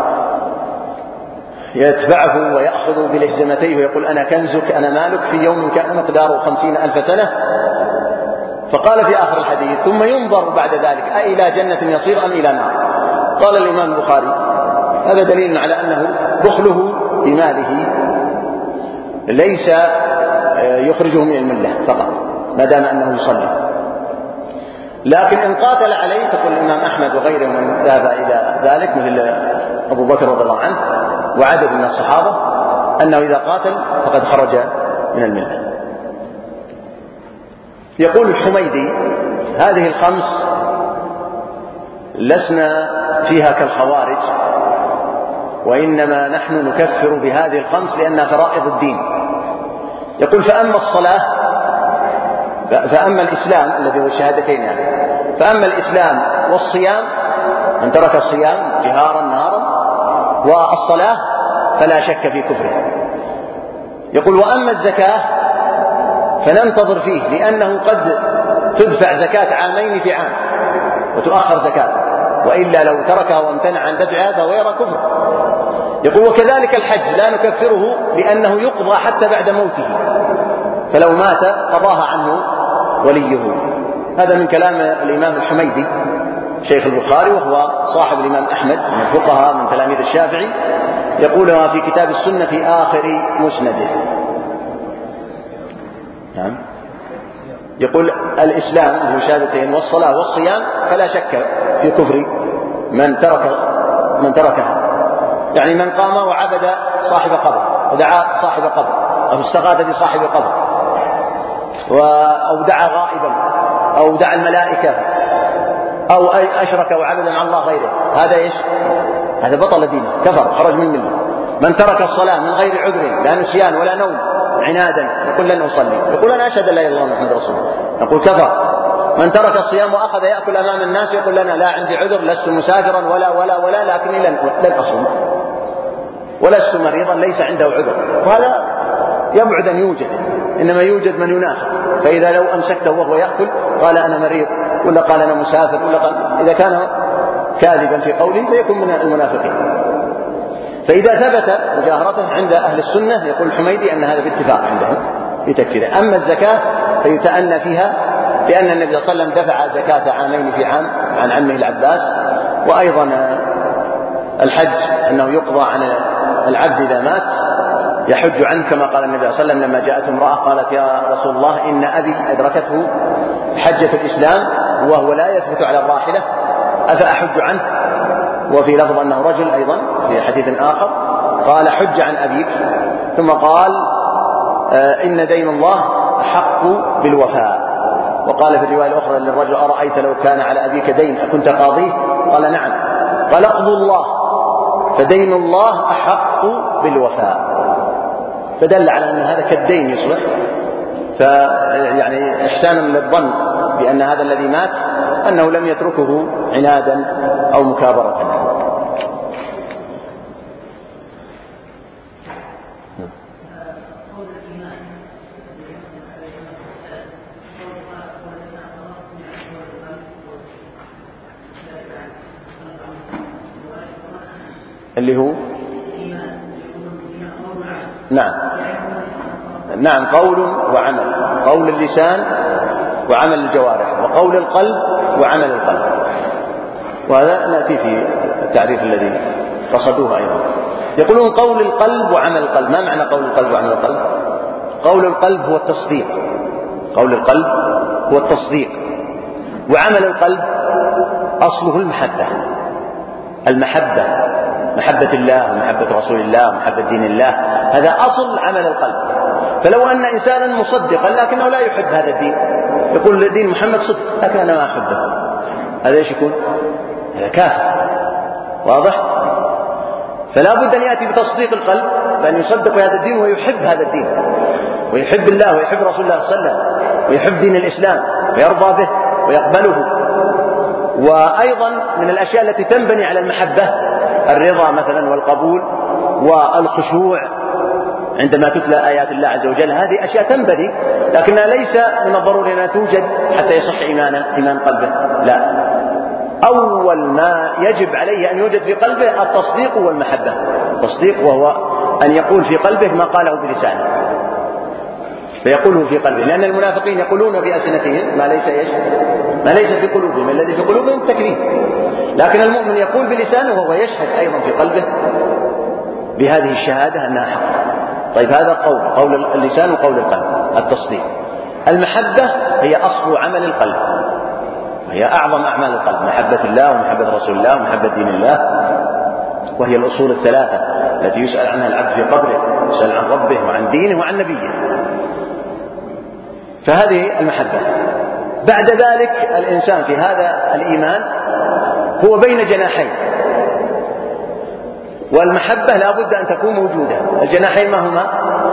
يتبعه ويأخذ بلجزمتيه ويقول أنا كنزك أنا مالك في يوم كان مقداره خمسين ألف سنة. فقال في آخر الحديث ثم ينظر بعد ذلك أي إلى جنة يصير أم إلى نار. قال الإمام البخاري هذا دليل على أنه بخله بماله ليس يخرجه من الملة فقط ما دام أنه يصلي، لكن إن قاتل عليه تقول الإمام أحمد وغيره من ذهب إلى ذلك مثل أبو بكر رضي الله عنه وعدد من الصحابة أنه إذا قاتل فقد خرج من الملة. يقول الحميدي هذه الخمس لسنا فيها كالخوارج، وإنما نحن نكفر بهذه الخمس لأنها فرائض الدين. يقول فأما الصلاة فأما الإسلام الذي هو الشهادتين يعني فأما الإسلام والصيام من ترك الصيام جهارا نهارا والصلاة فلا شك في كفره. يقول وأما الزكاة فننتظر فيه لأنه قد تدفع زكاة عامين في عام وتؤخر زكاة، وإلا لو تركها وامتنع عن دفعها فهو يرى كفر. يقول وكذلك الحج لا نكفره لأنه يقضى حتى بعد موته، فلو مات قضاها عنه وليه. هذا من كلام الإمام الحميدي شيخ البخاري وهو صاحب الإمام أحمد من الفقهاء من تلاميذ الشافعي، يقولها في كتاب السنة في آخر مسنده. نعم. يقول الإسلام هو شهادتين والصلاة والصيام فلا شك في كفر من ترك من تركها، يعني من قام وعبد صاحب قبر ودعا صاحب قبر أو استغاث بصاحب قبر أو دعا غائبا أو دعا الملائكة أو أشرك وعبد مع الله غيره، هذا إيش؟ هذا بطل دينه كفر خرج من مله. من ترك الصلاة من غير عذر لا نسيان ولا نوم عنادا يقول لن أصلي، يقول أنا أشهد أن لا إله إلا الله محمد رسول الله، نقول كفر. من ترك الصيام وأخذ يأكل أمام الناس يقول لنا لا عندي عذر لست مسافرا ولا ولا ولا لكني لن لن أصوم ولست مريضا ليس عنده عذر، وهذا يبعد أن يوجد. إنما يوجد من ينافق، فإذا لو أمسكته وهو يأكل قال أنا مريض، ولا قال أنا مسافر، ولا قال، إذا كان كاذبا في قوله فيكون من المنافقين. فإذا ثبت مجاهرته عند أهل السنة يقول الحميدي أن هذا باتفاق عندهم بتكفيره. أما الزكاة فيتأنى فيها، لأن النبي صلى الله عليه وسلم دفع زكاة عامين في عام عن عمه العباس. وأيضا الحج أنه يقضى عن العبد إذا مات يحج عنه، كما قال النبي صلى الله عليه وسلم لما جاءت امرأة قالت يا رسول الله إن أبي أدركته حجة الإسلام وهو لا يثبت على الراحلة أفأحج عنه؟ وفي لفظ أنه رجل أيضا في حديث آخر قال حج عن أبيك، ثم قال إن دين الله أحق بالوفاء. وقال في الرواية الأخرى للرجل أرأيت لو كان على أبيك دين أكنت قاضيه؟ قال نعم. قال اقضوا الله فدين الله أحق بالوفاء. فدل على أن هذا كالدين يصلح، فيعني إحسانا للظن بأن هذا الذي مات أنه لم يتركه عنادا أو مكابرة. اللي هو نعم نعم قول وعمل، قول اللسان وعمل الجوارح، وقول القلب وعمل القلب. وهذا نأتي في التعريف الذي قصدوه أيضا. يقولون قول القلب وعمل القلب. ما معنى قول القلب وعمل القلب؟ قول القلب هو التصديق، قول القلب هو التصديق، وعمل القلب أصله المحبة، المحبة محبة الله ومحبة رسول الله ومحبة دين الله، هذا أصل عمل القلب. فلو أن إنسانا مصدقا لكنه لا يحب هذا الدين، يقول دين محمد صدق لكن أنا ما أحبه، هذا إيش يكون؟ هذا كافر. واضح؟ فلا بد أن يأتي بتصديق القلب، بأن يصدق بهذا الدين ويحب هذا الدين، ويحب الله ويحب رسول الله صلى الله عليه وسلم ويحب دين الإسلام ويرضى به ويقبله. وأيضا من الأشياء التي تنبني على المحبة الرضا مثلا والقبول والخشوع عندما تتلى آيات الله عز وجل. هذه أشياء تنبني، لكنها ليس من الضروري أنها توجد حتى يصح إيمانه إيمان قلبه، لا. أول ما يجب عليه أن يوجد في قلبه التصديق والمحبة. التصديق وهو أن يقول في قلبه ما قاله بلسانه، فيقوله في قلبه، لأن المنافقين يقولون بألسنتهم ما ليس إيش؟ ما ليس في قلوبهم، الذي في قلوبهم التكذيب. لكن المؤمن يقول بلسانه وهو يشهد أيضا في قلبه بهذه الشهادة أنها حق. طيب هذا قول قول اللسان وقول القلب التصديق. المحبة هي أصل عمل القلب، هي أعظم أعمال القلب، محبة الله ومحبة رسول الله ومحبة دين الله، وهي الأصول الثلاثة التي يسأل عنها العبد في قبره، يسأل عن ربه وعن دينه وعن نبيه. فهذه المحبة. بعد ذلك الإنسان في هذا الإيمان هو بين جناحين، والمحبة لا بد أن تكون موجودة. الجناحين ما هما؟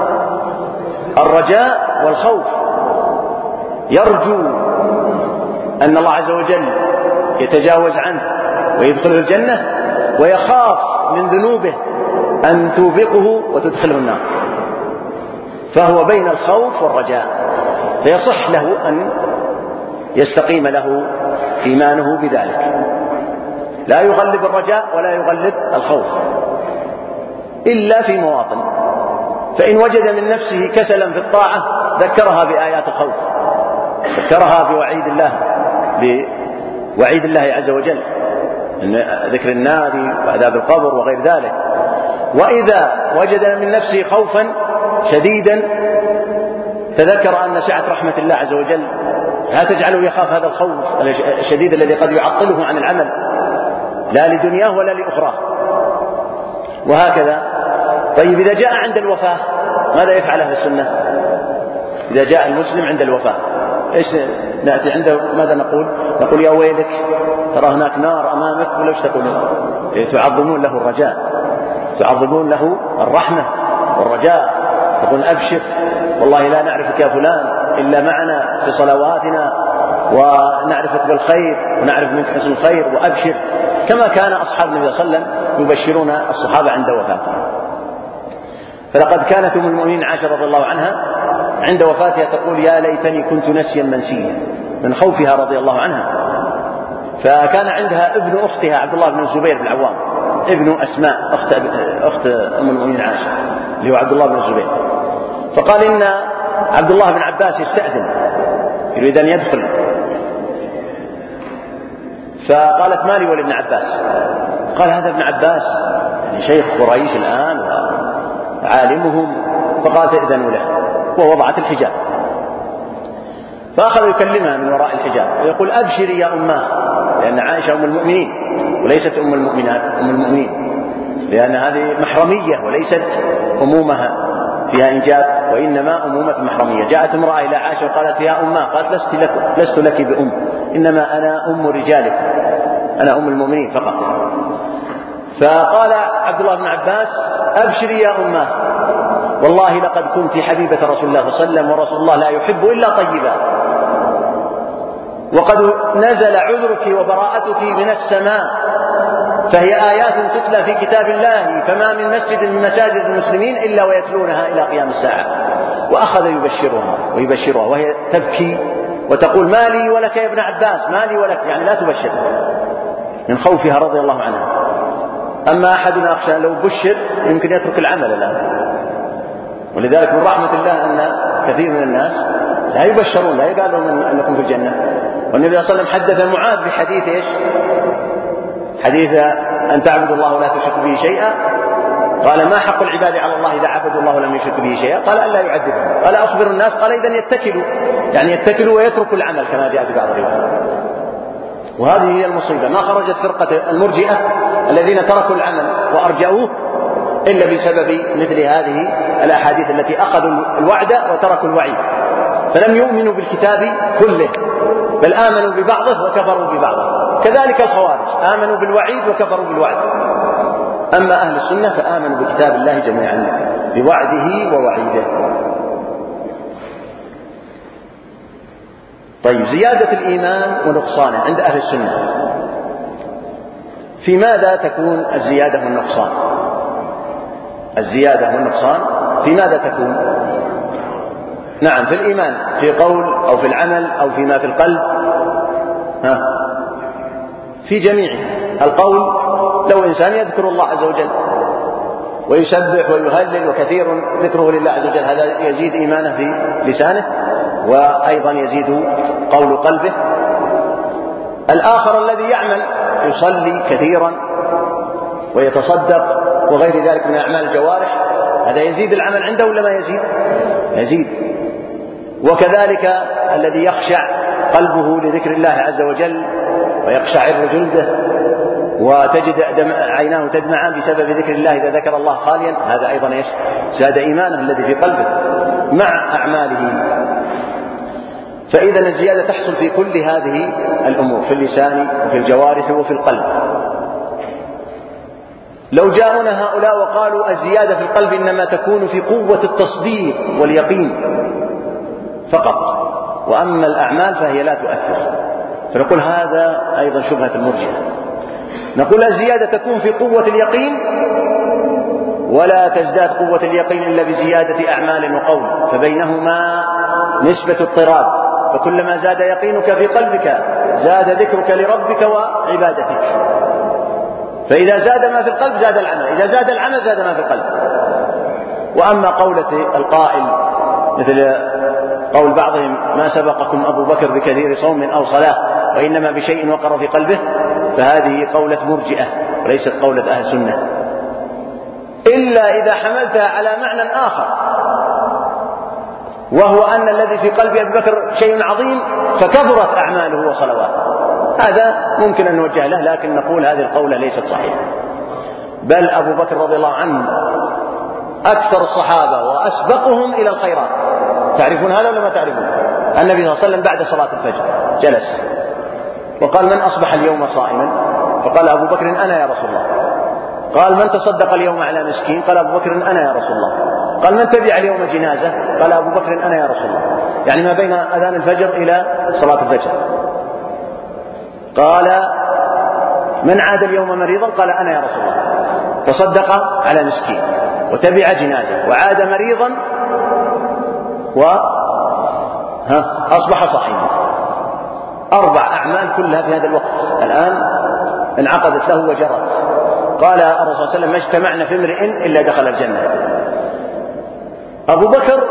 الرجاء والخوف. يرجو أن الله عز وجل يتجاوز عنه ويدخله الجنة، ويخاف من ذنوبه أن توبقه وتدخله النار، فهو بين الخوف والرجاء، فيصح له أن يستقيم له إيمانه بذلك. لا يغلب الرجاء ولا يغلب الخوف إلا في مواطن. فإن وجد من نفسه كسلا في الطاعة ذكرها بآيات الخوف، ذكرها بوعيد الله بوعيد الله عز وجل، ذكر النار وعذاب القبر وغير ذلك. وإذا وجد من نفسه خوفا شديدا تذكر أن سعة رحمة الله عز وجل لا تجعله يخاف هذا الخوف الشديد الذي قد يعطله عن العمل لا لدنياه ولا لأخراه، وهكذا. طيب إذا جاء عند الوفاة ماذا يفعل أهل السنة؟ إذا جاء المسلم عند الوفاة إيش نأتي عنده؟ ماذا نقول؟ نقول يا ويلك ترى هناك نار أمامك، ولا ايش تقولون؟ تعظمون له الرجاء، تعظمون له الرحمة والرجاء، تقول أبشر والله لا نعرفك يا فلان إلا معنا في صلواتنا، ونعرفك بالخير ونعرف منك حسن الخير، وأبشر، كما كان أصحاب النبي صلى الله عليه وسلم يبشرون الصحابة عند وفاته. فلقد كانت أم المؤمنين عائشة رضي الله عنها عند وفاتها تقول يا ليتني كنت نسيا منسيا من خوفها رضي الله عنها. فكان عندها ابن أختها عبد الله بن الزبير بن العوام، ابن أسماء أخت, أخت أم المؤمنين عائشة اللي هو عبد الله بن الزبير. فقال إن عبد الله بن عباس يستأذن يريد أن يدخل، فقالت مالي ولابن عباس. قال هذا ابن عباس يعني شيخ قريش الآن وعالمهم، فقالت ائذنوا له، ووضعت الحجاب. فأخذ يكلمها من وراء الحجاب ويقول أبشري يا أماه، لأن عائشة أم المؤمنين وليست أم المؤمنات أم المؤمنين، لأن هذه محرمية وليست أمومها فيها إنجاب، وإنما أمومة محرمية. جاءت امرأة إلى عائشة وقالت يا أماه، قالت لست لك, لست لك بأم، إنما أنا أم رجالك، أنا أم المؤمنين فقط. فقال عبد الله بن عباس أبشري يا أماه، والله لقد كنت حبيبة رسول الله صلى الله عليه وسلم، ورسول الله لا يحب إلا طيبا، وقد نزل عذرك وبراءتك من السماء، فهي آيات تتلى في كتاب الله، فما من مسجد من مساجد المسلمين إلا ويتلونها إلى قيام الساعة. وأخذ يبشرها ويبشرها وهي تبكي وتقول ما لي ولك يا ابن عباس، ما لي ولك، يعني لا تبشرها من خوفها رضي الله عنها. أما أحدنا أخشى لو بشر يمكن يترك العمل الآن، ولذلك من رحمة الله أن كثير من الناس لا يبشرون، لا يقال لهم أنكم في الجنة. والنبي صلى الله عليه وسلم حدث معاذ بحديث إيش؟ حديث أن تعبد الله ولا تشرك به شيئا. قال ما حق العباد على الله إذا عبدوا الله ولم يشرك به شيئا؟ قال ألا يعذبهم. قال أخبر الناس؟ قال إذن يتكلوا، يعني يتكلوا ويتركوا العمل كما جاء في بعض الروايات. وهذه هي المصيبة، ما خرجت فرقة المرجئة الذين تركوا العمل وأرجأوه إلا بسبب مثل هذه الأحاديث التي أخذوا الوعد وتركوا الوعيد، فلم يؤمنوا بالكتاب كله بل آمنوا ببعضه وكفروا ببعضه. كذلك الخوارج آمنوا بالوعيد وكفروا بالوعد. أما أهل السنة فآمنوا بكتاب الله جميعا بوعده ووعيده. طيب، زيادة الإيمان ونقصانه عند أهل السنة، في ماذا تكون الزيادة والنقصان؟ الزيادة والنقصان في ماذا تكون؟ نعم، في الإيمان، في قول أو في العمل أو فيما في القلب. ها، في جميعه. القول لو إنسان يذكر الله عز وجل ويسبح ويهلل وكثير ذكره لله عز وجل، هذا يزيد إيمانه في لسانه وأيضا يزيد قول قلبه. الآخر الذي يعمل يصلي كثيرا ويتصدق وغير ذلك من أعمال الجوارح، هذا يزيد العمل عنده ولا ما يزيد؟ يزيد. وكذلك الذي يخشع قلبه لذكر الله عز وجل ويقشعر جلده وتجد عيناه تدمعان بسبب ذكر الله إذا ذكر الله خاليا، هذا أيضا إيش؟ زاد إيمانه الذي في قلبه مع أعماله. فإذا الزيادة تحصل في كل هذه الأمور، في اللسان وفي الجوارح وفي القلب. لو جاءنا هؤلاء وقالوا الزيادة في القلب إنما تكون في قوة التصديق واليقين فقط، وأما الأعمال فهي لا تؤثر، فنقول هذا أيضا شبهة المرجئة. نقول الزيادة تكون في قوة اليقين، ولا تزداد قوة اليقين إلا بزيادة أعمال وقول، فبينهما نسبة اضطراب، فكلما زاد يقينك في قلبك زاد ذكرك لربك وعبادتك. فإذا زاد ما في القلب زاد العمل، إذا زاد العمل زاد ما في القلب. وأما قولة القائل مثل قول بعضهم ما سبقكم أبو بكر بكثير صوم أو صلاة وإنما بشيء وقر في قلبه، فهذه قولة مرجئة وليست قولة أهل السنة، إلا إذا حملتها على معنى آخر، وهو أن الذي في قلب أبي بكر شيء عظيم فكثرت أعماله وصلواته، هذا ممكن أن نوجه له، لكن نقول هذه القولة ليست صحيحة. بل أبو بكر رضي الله عنه أكثر الصحابة وأسبقهم إلى الخيرات. تعرفون هذا ولا ما تعرفون؟ النبي صلى الله عليه وسلم بعد صلاة الفجر جلس وقال من أصبح اليوم صائما؟ فقال أبو بكر أنا يا رسول الله. قال من تصدق اليوم على مسكين؟ قال أبو بكر أنا يا رسول الله. قال من تبع اليوم جنازة؟ قال أبو بكر أنا يا رسول الله. يعني ما بين أذان الفجر إلى صلاة الفجر. قال من عاد اليوم مريضا؟ قال أنا يا رسول الله. تصدق على مسكين وتبع جنازة وعاد مريضا وأصبح صحيحا. أربع أعمال كلها في هذا الوقت الآن انعقدت له وجرت. قال الرسول صلى الله عليه وسلم: ما اجتمعنا في امرئ إلا دخل الجنة. أبو بكر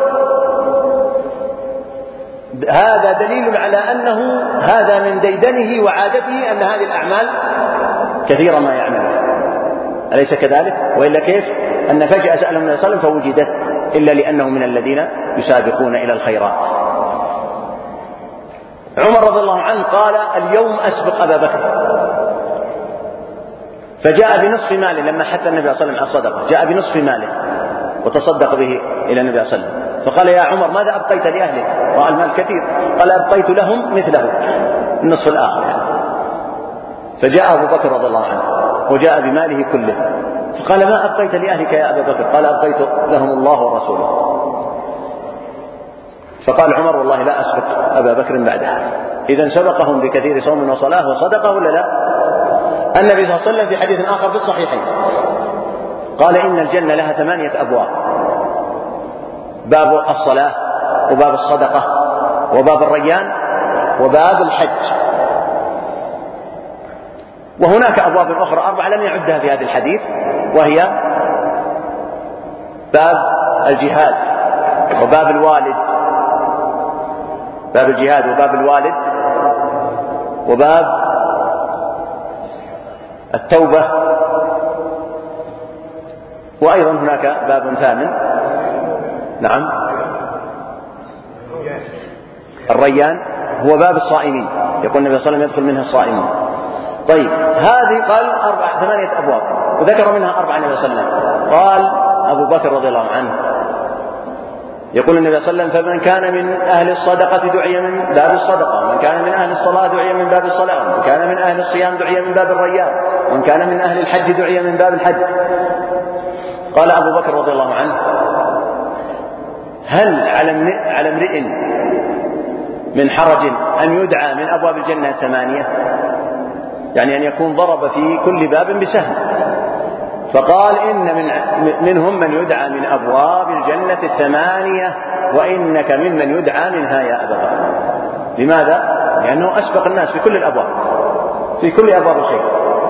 هذا دليل على أنه هذا من ديدنه وعادته أن هذه الأعمال كثيرا ما يعملها، أليس كذلك؟ وإلا كيف أن فجأة سأله النبي صلى الله عليه وسلم فوجدت، إلا لأنه من الذين يسابقون إلى الخيرات. عمر رضي الله عنه قال: اليوم أسبق أبا بكر، فجاء بنصف ماله لما حث النبي صلى الله عليه وسلم على الصدقة، جاء بنصف ماله وتصدق به إلى النبي صلى الله عليه وسلم. فقال: يا عمر ماذا أبقيت لأهلك؟ رأى المال كثير، قال: أبقيت لهم مثله النصف الآخر يعني. فجاء أبو بكر رضي الله عنه وجاء بماله كله، فقال: ما أبقيت لأهلك يا أبا بكر؟ قال: أبقيت لهم الله ورسوله. فقال عمر: والله لا أسبق أبا بكر بعدها. إذن سبقهم بكثير صوم وصلاة وصدقة ولا لا؟ النبي صلى الله عليه وسلم في حديث آخر في الصحيحين قال: إن الجنة لها ثمانية أبواب: باب الصلاة، وباب الصدقة، وباب الريان، وباب الحج. وهناك أبواب أخرى أربعة لم يعدها في هذا الحديث، وهي باب الجهاد، وباب الوالد، باب الجهاد وباب الوالد، وباب التوبة، وأيضا هناك باب ثامن، نعم، الريان، هو باب الصائمين، يقول النبي صلى الله عليه وسلم: يدخل منها الصائمين. طيب، هذه قال أربع ثمانية أبواب، وذكر منها أربعة النبي صلى الله عليه وسلم. قال أبو بكر رضي الله عنه، يقول النبي صلى الله عليه وسلم: فمن كان من أهل الصدقة دعي من باب الصدقة، ومن كان من أهل الصلاة دعي من باب الصلاة، ومن كان من أهل الصيام دعي من باب الريان، ومن كان من أهل الحج دعي من باب الحج. قال أبو بكر رضي الله عنه: هل على امرئ من حرج أن يدعى من أبواب الجنة الثمانية؟ يعني أن يكون ضرب في كل باب بسهم. فقال: إن من منهم من يدعى من أبواب الجنة الثمانية، وإنك ممن يدعى منها يا أبا بكر. لماذا؟ لأنه أسبق الناس في كل الأبواب، في كل أبواب الخير.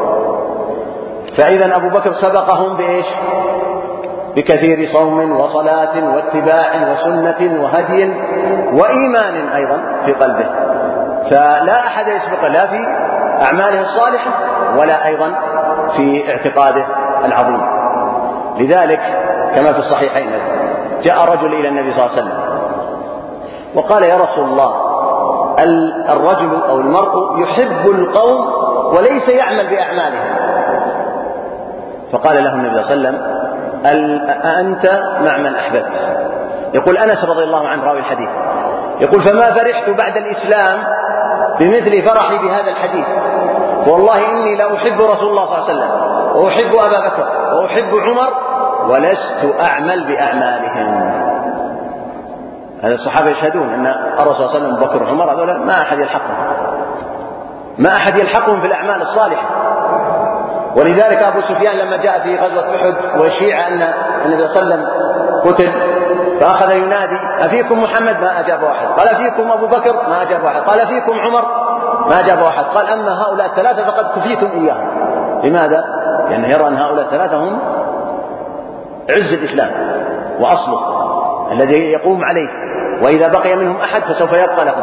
فإذا أبو بكر سبقهم بإيش؟ بكثير صوم وصلاة واتباع وسنة وهدي وإيمان أيضا في قلبه، فلا أحد يسبق لا في أعماله الصالحة ولا أيضا في اعتقاده العظيم. لذلك كما في الصحيحين جاء رجل إلى النبي صلى الله عليه وسلم وقال: يا رسول الله، الرجل أو المرء يحب القوم وليس يعمل بأعمالهم. فقال له النبي صلى الله عليه وسلم: أنت مع من أحببت. يقول أنس رضي الله عنه راوي الحديث، يقول: فما فرحت بعد الإسلام بمثل فرحي بهذا الحديث، والله إني لا أحب رسول الله صلى الله عليه وسلم، وأحب أبا بكر، وأحب عمر، ولست أعمل بأعمالهم. هذا الصحابة يشهدون أن الرسول صلى الله عليه وسلم بكر وعمر هذول ما أحد يلحقهم، ما أحد يلحقهم في الأعمال الصالحة. ولذلك أبو سفيان لما جاء في غزوة أحد وشيع أن النبي صلى الله عليه وسلم قتل، فأخذ ينادي: أفيكم محمد؟ ما أجاب واحد. قال: أفيكم أبو بكر؟ ما أجاب واحد. قال: أفيكم عمر؟ ما أجاب واحد. قال: أما هؤلاء الثلاثة فقد كفيتم إياهم. لماذا؟ لأنه يرى أن هؤلاء الثلاثة هم عز الإسلام وأصله الذي يقوم عليه، وإذا بقي منهم أحد فسوف يبقى لهم.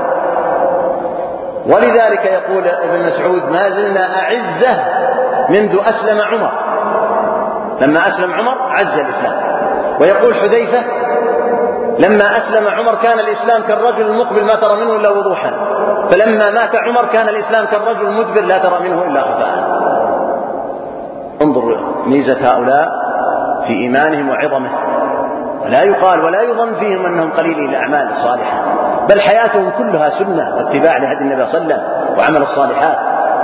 ولذلك يقول ابن مسعود: ما زلنا أعزة منذ أسلم عمر. لما أسلم عمر عز الإسلام. ويقول حذيفة: لما أسلم عمر كان الإسلام كالرجل المقبل ما ترى منه إلا وضوحا، فلما مات عمر كان الإسلام كالرجل المدبر لا ترى منه إلا خفاء. انظر ميزة هؤلاء في إيمانهم وعظمه، ولا يقال ولا يظن فيهم أنهم قليلي الأعمال الصالحة، بل حياتهم كلها سنة واتباع لهدي النبي صلى الله عليه وسلم وعمل الصالحات.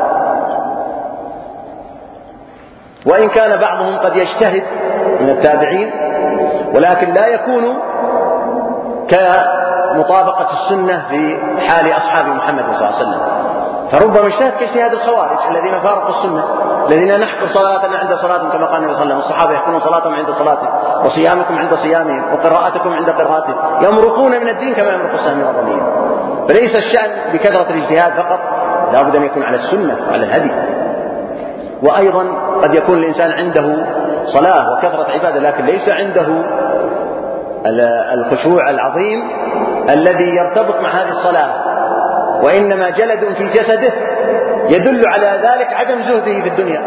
وإن كان بعضهم قد يجتهد من التابعين، ولكن لا يكون كمطابقة السنة في حال أصحاب محمد صلى الله عليه وسلم. فربما اجتهد كاجتهاد الخوارج الذين فارقوا السنة، الذين نحكر صلاتنا عند صلاتهم كما قال النبي صلى الله عليه وسلم، الصحابة يحكرون صلاتهم عند صلاتهم، وصيامكم عند صيامهم، وقراءتكم عند قراءتهم، يمرقون من الدين كما يمرق السهم من الرمية. فليس الشأن بكثرة الاجتهاد فقط، لا بد أن يكون على السنة وعلى الهدي. وأيضا قد يكون الإنسان عنده صلاة وكثرة عبادة لكن ليس عنده الخشوع العظيم الذي يرتبط مع هذه الصلاة، وإنما جلد في جسده يدل على ذلك عدم زهده في الدنيا.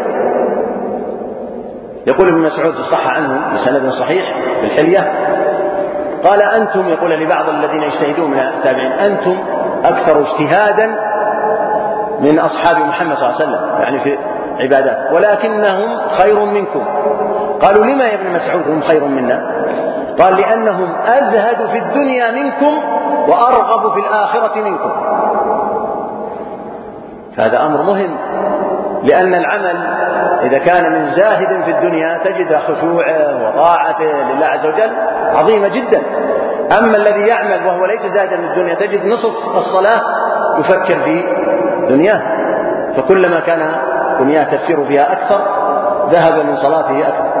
يقول ابن مسعود صح عنه بسند صحيح في الحلية، قال أنتم، يقول لبعض الذين يجتهدون من التابعين، أنتم أكثر اجتهادا من أصحاب محمد صلى الله عليه وسلم، يعني في عبادات، ولكنهم خير منكم. قالوا لما يا ابن مسعود هم خير منا؟ قال لأنهم أزهد في الدنيا منكم وأرغب في الآخرة منكم. هذا أمر مهم، لأن العمل إذا كان من زاهد في الدنيا تجد خشوعه وطاعته لله عز وجل عظيمة جدا. أما الذي يعمل وهو ليس زاهدا في الدنيا تجد نصف الصلاة يفكر في دنياه، فكلما كان دنياه تفكير فيها أكثر ذهب من صلاته أكثر.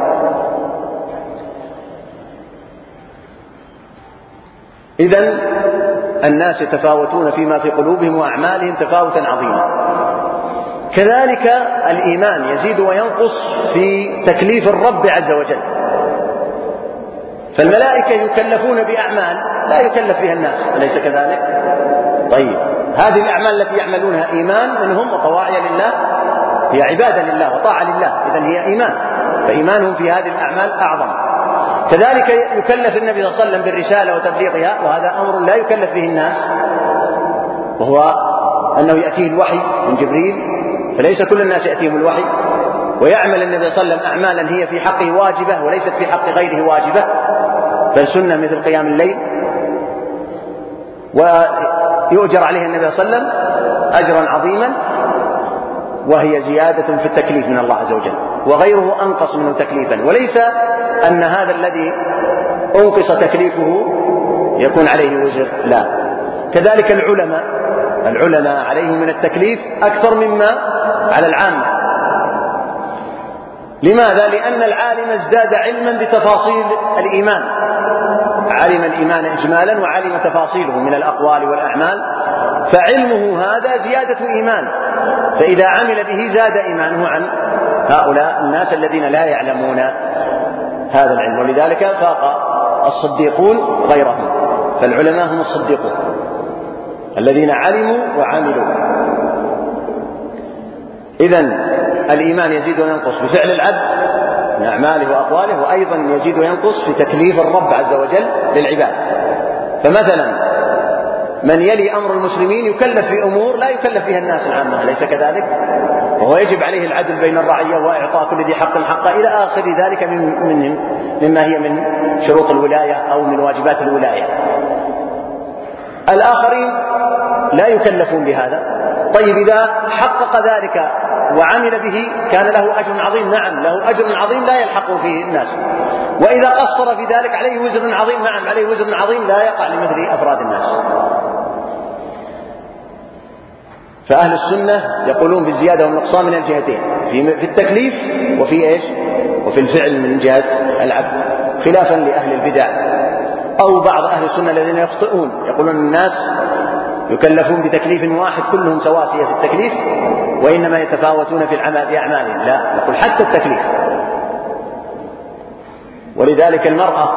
إذن الناس يتفاوتون فيما في قلوبهم وأعمالهم تفاوتا عظيما. كذلك الإيمان يزيد وينقص في تكليف الرب عز وجل، فالملائكة يكلفون بأعمال لا يكلف بها الناس، أليس كذلك؟ طيب هذه الأعمال التي يعملونها إيمان منهم وطواعية لله، هي عبادة لله وطاعة لله، إذن هي إيمان، فإيمانهم في هذه الأعمال أعظم. كذلك يكلف النبي صلى الله عليه وسلم بالرسالة وتبليغها، وهذا أمر لا يكلف به الناس، وهو أنه يأتيه الوحي من جبريل، فليس كل الناس يأتيهم الوحي، ويعمل النبي صلى الله عليه وسلم أعمالا هي في حقه واجبة وليست في حق غيره واجبة، بل سنة مثل قيام الليل، ويؤجر عليه النبي صلى الله عليه وسلم أجرا عظيما، وهي زيادة في التكليف من الله عز وجل، وغيره أنقص منه تكليفا، وليس أن هذا الذي أنقص تكليفه يكون عليه وزر، لا. كذلك العلماء العلماء عليهم من التكليف أكثر مما على العامة. لماذا؟ لأن العالم ازداد علما بتفاصيل الإيمان، علم الإيمان إجمالا وعلم تفاصيله من الأقوال والأعمال، فعلمه هذا زيادة إيمان، فإذا عمل به زاد إيمانه عن هؤلاء الناس الذين لا يعلمون هذا العلم. ولذلك فاق الصديقون غيرهم، فالعلماء هم الصديقون الذين علموا وعملوا. إذن الإيمان يزيد وينقص بفعل العبد من أعماله وأقواله، وأيضا يزيد وينقص في تكليف الرب عز وجل للعباد. فمثلا من يلي أمر المسلمين يكلف في أمور لا يكلف بها الناس العامة، أليس كذلك؟ وهو يجب عليه العدل بين الرعية وإعطاء كل ذي حق حقه إلى آخر ذلك من من مما هي من شروط الولاية أو من واجبات الولاية. الآخرين لا يكلفون بهذا. طيب إذا حقق ذلك وعمل به كان له أجر عظيم، نعم له أجر عظيم لا يلحق فيه الناس، وإذا قصر في ذلك عليه وزر عظيم، نعم عليه وزر عظيم لا يقع لمثل أفراد الناس. فأهل السنة يقولون بالزيادة والنقصان من الجهتين، في التكليف وفي إيش؟ وفي الفعل من جهة العبد، خلافا لأهل البدع أو بعض أهل السنة الذين يخطئون يقولون الناس يكلفون بتكليف واحد كلهم سواسية في التكليف، وإنما يتفاوتون في العمل في أعمالهم، لا، نقول حتى التكليف. ولذلك المرأة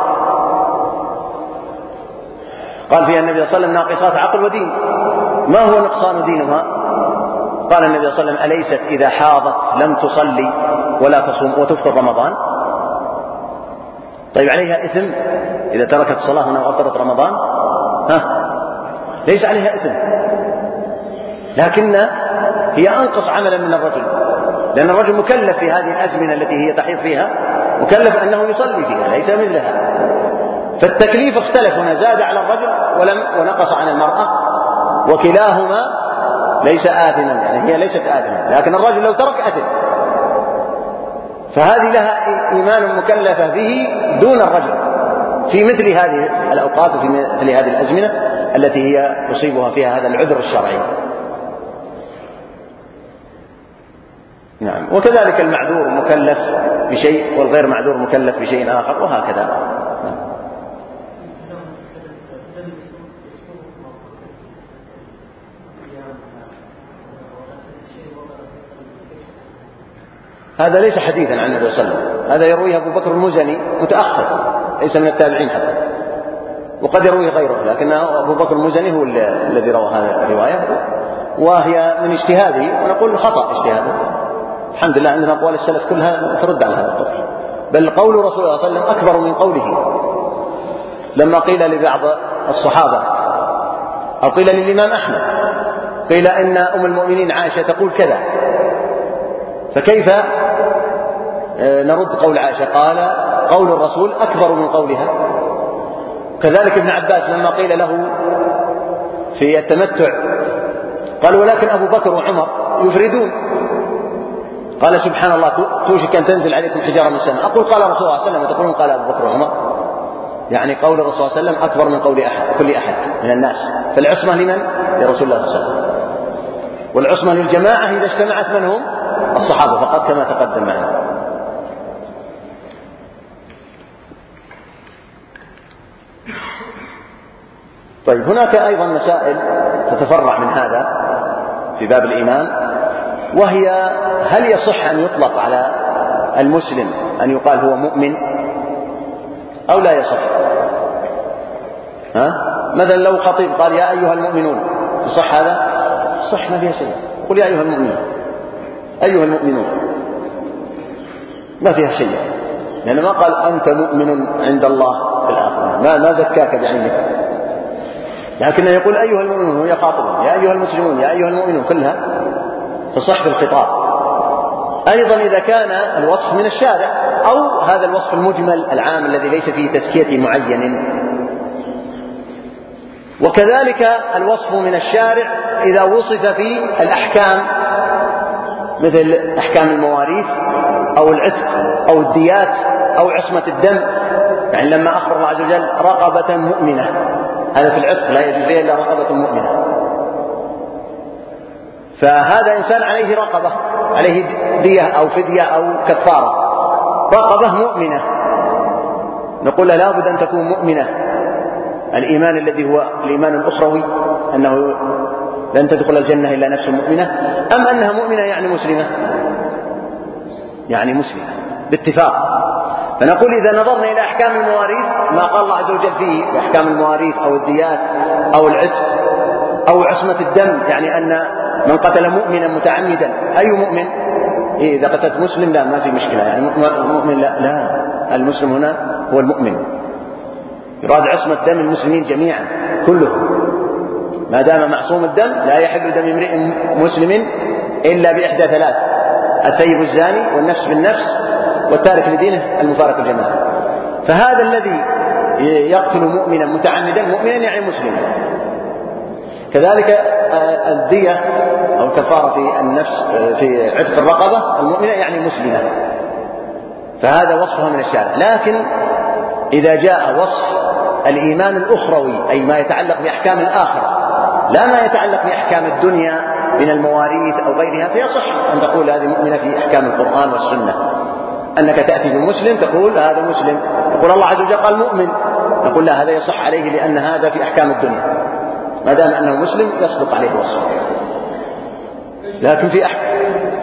قال فيها النبي صلى الله عليه وسلم ناقصات عقل ودين، ما هو نقصان دينها؟ قال النبي صلى الله عليه وسلم أليست إذا حاضت لم تصلي ولا تصوم وتفطر رمضان؟ طيب عليها إثم إذا تركت الصلاة هنا وأفطرت رمضان؟ ها؟ ليس عليها إثم، لكن هي أنقص عملا من الرجل، لأن الرجل مكلف في هذه الأزمنة التي هي تحيض فيها، مكلف أنه يصلي فيها ليس مثلها. فالتكليف اختلف هنا، زاد على الرجل ولم ونقص عن المرأة، وكلاهما ليس آثما، يعني هي ليست آثما، لكن الرجل لو ترك أثم، فهذه لها إيمان مكلفة به دون الرجل في مثل هذه الأوقات وفي مثل هذه الأزمنة التي هي يصيبها فيها هذا العذر الشرعي. نعم. وكذلك المعذور مكلف بشيء والغير معذور مكلف بشيء آخر وهكذا. هذا ليس حديثا عن النبي صلى الله عليه وسلم، هذا يرويه أبو بكر المزني متأخر ليس من التابعين حتى، وقد يرويه غيره، لكن أبو بكر المزني هو الذي روى هذه الرواية، وهي من اجتهاده، ونقول خطأ اجتهاده. الحمد لله عندنا أقوال السلف كلها ترد على هذا القول، بل قول رسول الله صلى الله عليه وسلم أكبر من قوله. لما قيل لبعض الصحابة أو قيل للإمام أحمد، قيل إن أم المؤمنين عائشة تقول كذا، فكيف نرد قول عائشة؟ قال قول الرسول أكبر من قولها. كذلك ابن عباس لما قيل له في التمتع قال ولكن أبو بكر وعمر يفردون، قال سبحان الله توشك أن تنزل عليكم حجارة من السماء، أقول قال رسول الله صلى الله عليه وسلم وتقولون قال أبو بكر وعمر. يعني قول الرسول صلى الله عليه وسلم أكبر من قول أحد كل أحد من الناس، فالعصمة لمن؟ لرسول الله صلى الله عليه وسلم، والعصمة للجماعة إذا اجتمعت من هم؟ الصحابة فقط كما تقدم معنا. طيب هناك أيضا مسائل تتفرع من هذا في باب الإيمان، وهي هل يصح أن يطلق على المسلم أن يقال هو مؤمن أو لا يصح؟ ها؟ مثلا لو خطيب قال يا أيها المؤمنون، يصح هذا؟ صح ما فيها شيء، قل يا أيها المؤمنون، أيها المؤمنون ما فيها شيء، لأنه ما قال أنت مؤمن عند الله في الآخرة، ما, ما زكاك بعينك، لكنه يقول أيها المؤمنون وهي خاطبة يا أيها المسلمون يا أيها المؤمنون كلها تصح في الخطاب. أيضا إذا كان الوصف من الشارع أو هذا الوصف المجمل العام الذي ليس فيه تزكية معين. وكذلك الوصف من الشارع إذا وصف في الأحكام مثل أحكام المواريث أو العتق أو الديات أو عصمة الدم، يعني لما أخبر الله عز وجل رقبة مؤمنة، هذا في العتق لا يجوز إلا رقبة مؤمنة، فهذا إنسان عليه رقبة، عليه دية أو فدية أو كفارة، رقبة مؤمنة، نقول لا بد أن تكون مؤمنة، الإيمان الذي هو الإيمان الأخروي أنه لن تدخل الجنة إلا نفس مؤمنة، أم أنها مؤمنة يعني مسلمة؟ يعني مسلمة باتفاق. فنقول إذا نظرنا إلى أحكام المواريث ما قال الله عز وجل فيه بأحكام المواريث أو الديات أو العتق أو عصمة الدم، يعني أن من قتل مؤمنا متعمدا، أي مؤمن؟ إيه إذا قتلت مسلم لا ما في مشكلة، يعني مؤمن لا لا، المسلم هنا هو المؤمن، يراد عصمة دم المسلمين جميعا كلهم، ما دام معصوم الدم لا يحل دم امرئ مسلم إلا بإحدى ثلاث: الثيب الزاني والنفس بالنفس والتارك لدينه المفارق الجماعة. فهذا الذي يقتل مؤمنا متعمدا، مؤمنا يعني مسلما. كذلك الدية أو الكفارة في النفس في عتق الرقبة المؤمنة يعني مسلمة، فهذا وصفها من الشارع. لكن إذا جاء وصف الإيمان الأخروي أي ما يتعلق بأحكام الآخرة لا ما يتعلق بأحكام الدنيا من المواريث أو غيرها، فيصح أن تقول هذه مؤمنة في أحكام القرآن والسنة، أنك تأتي بمسلم تقول هذا مسلم، تقول الله عز وجل قال مؤمن، نقول لا هذا يصح عليه لأن هذا في أحكام الدنيا، ما دام أنه مسلم يصدق عليه الوصف. لكن في أحكام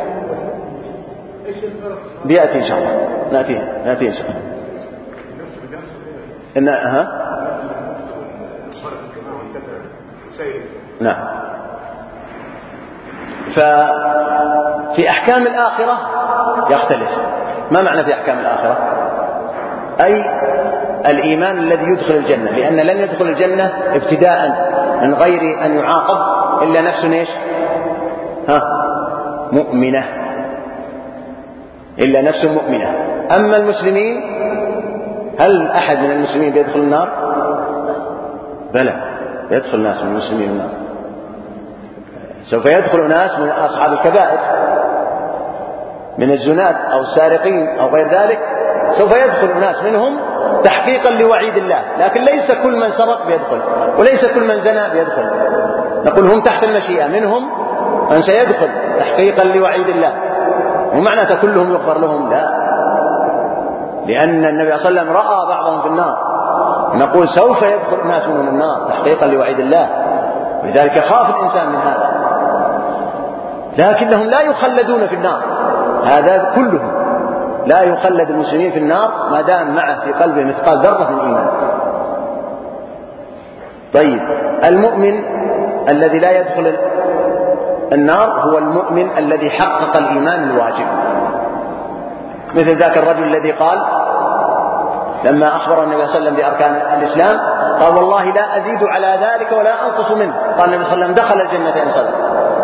بيأتي إن شاء الله، نأتي نأتي إن شاء الله. إن ها نعم. ففي أحكام الآخرة يختلف. ما معنى في أحكام الآخرة؟ أي الإيمان الذي يدخل الجنة، لأن لن يدخل الجنة ابتداء من غير أن يعاقب إلا نفس إيش؟ ها مؤمنة، إلا نفس مؤمنة. أما المسلمين هل أحد من المسلمين بيدخل النار؟ بلى، يدخل ناس من المسلمين النار، سوف يدخل ناس من أصحاب الكبائر من الزنات أو السارقين أو غير ذلك، سوف يدخل ناس منهم تحقيقا لوعيد الله، لكن ليس كل من سرق بيدخل وليس كل من زنى بيدخل، نقول هم تحت المشيئة، منهم من سيدخل تحقيقا لوعيد الله، ومعنى كلهم يغفر لهم لا، لأن النبي صلى الله عليه وسلم رأى بعضهم في النار، نقول سوف يدخل ناس من النار تحقيقا لوعيد الله، ولذلك خاف الإنسان من هذا، لكنهم لا يخلدون في النار، هذا كلهم لا يخلد المسلمين في النار ما دام معه في قلبه مثقال ذرة من إيمان. طيب المؤمن الذي لا يدخل النار هو المؤمن الذي حقق الإيمان الواجب، مثل ذاك الرجل الذي قال لما أخبر النبي صلى الله عليه وسلم بأركان الإسلام قال والله لا أزيد على ذلك ولا أنقص منه، قال النبي صلى الله عليه وسلم دخل الجنة إن صدق.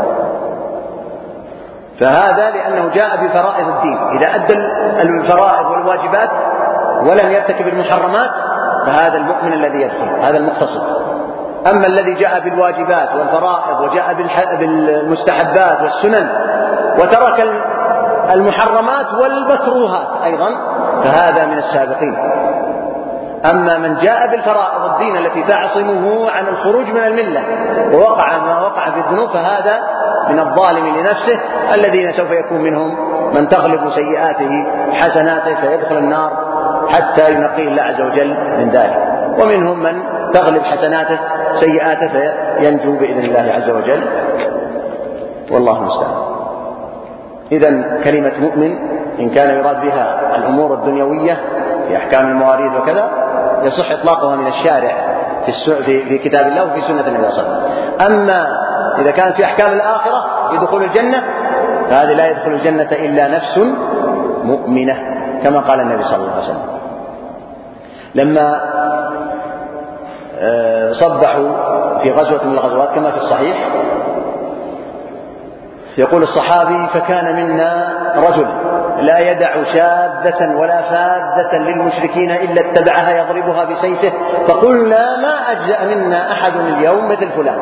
فهذا لأنه جاء بفرائض الدين، إذا أدى الفرائض والواجبات ولم يرتكب المحرمات فهذا المؤمن الذي يدخل، هذا المقتصد. أما الذي جاء بالواجبات والفرائض وجاء بالمستحبات والسنن وترك المحرمات والمكروهات أيضا فهذا من السابقين. أما من جاء بالفرائض الدين التي تعصمه عن الخروج من الملة ووقع ما وقع في الذنوب فهذا من الظالم لنفسه، الذين سوف يكون منهم من تغلب سيئاته حسناته فيدخل النار حتى ينقيه الله عز وجل من ذلك، ومنهم من تغلب حسناته سيئاته فينجو بإذن الله عز وجل، والله المستعان. إذن كلمة مؤمن إن كان يراد بها الأمور الدنيوية في أحكام المواريث وكذا يصح إطلاقها من الشارع في كتاب الله وفي سنة النبي صلى الله عليه وسلم. أما إذا كان في أحكام الآخرة يدخل الجنة فهذه لا يدخل الجنة إلا نفس مؤمنة كما قال النبي صلى الله عليه وسلم. لما صبحوا في غزوة من الغزوات كما في الصحيح يقول الصحابي فكان منا رجل لا يدع شاذة ولا فاذة للمشركين إلا اتبعها يضربها بسيفه، فقلنا ما أجزأ منا أحد اليوم مثل فلان.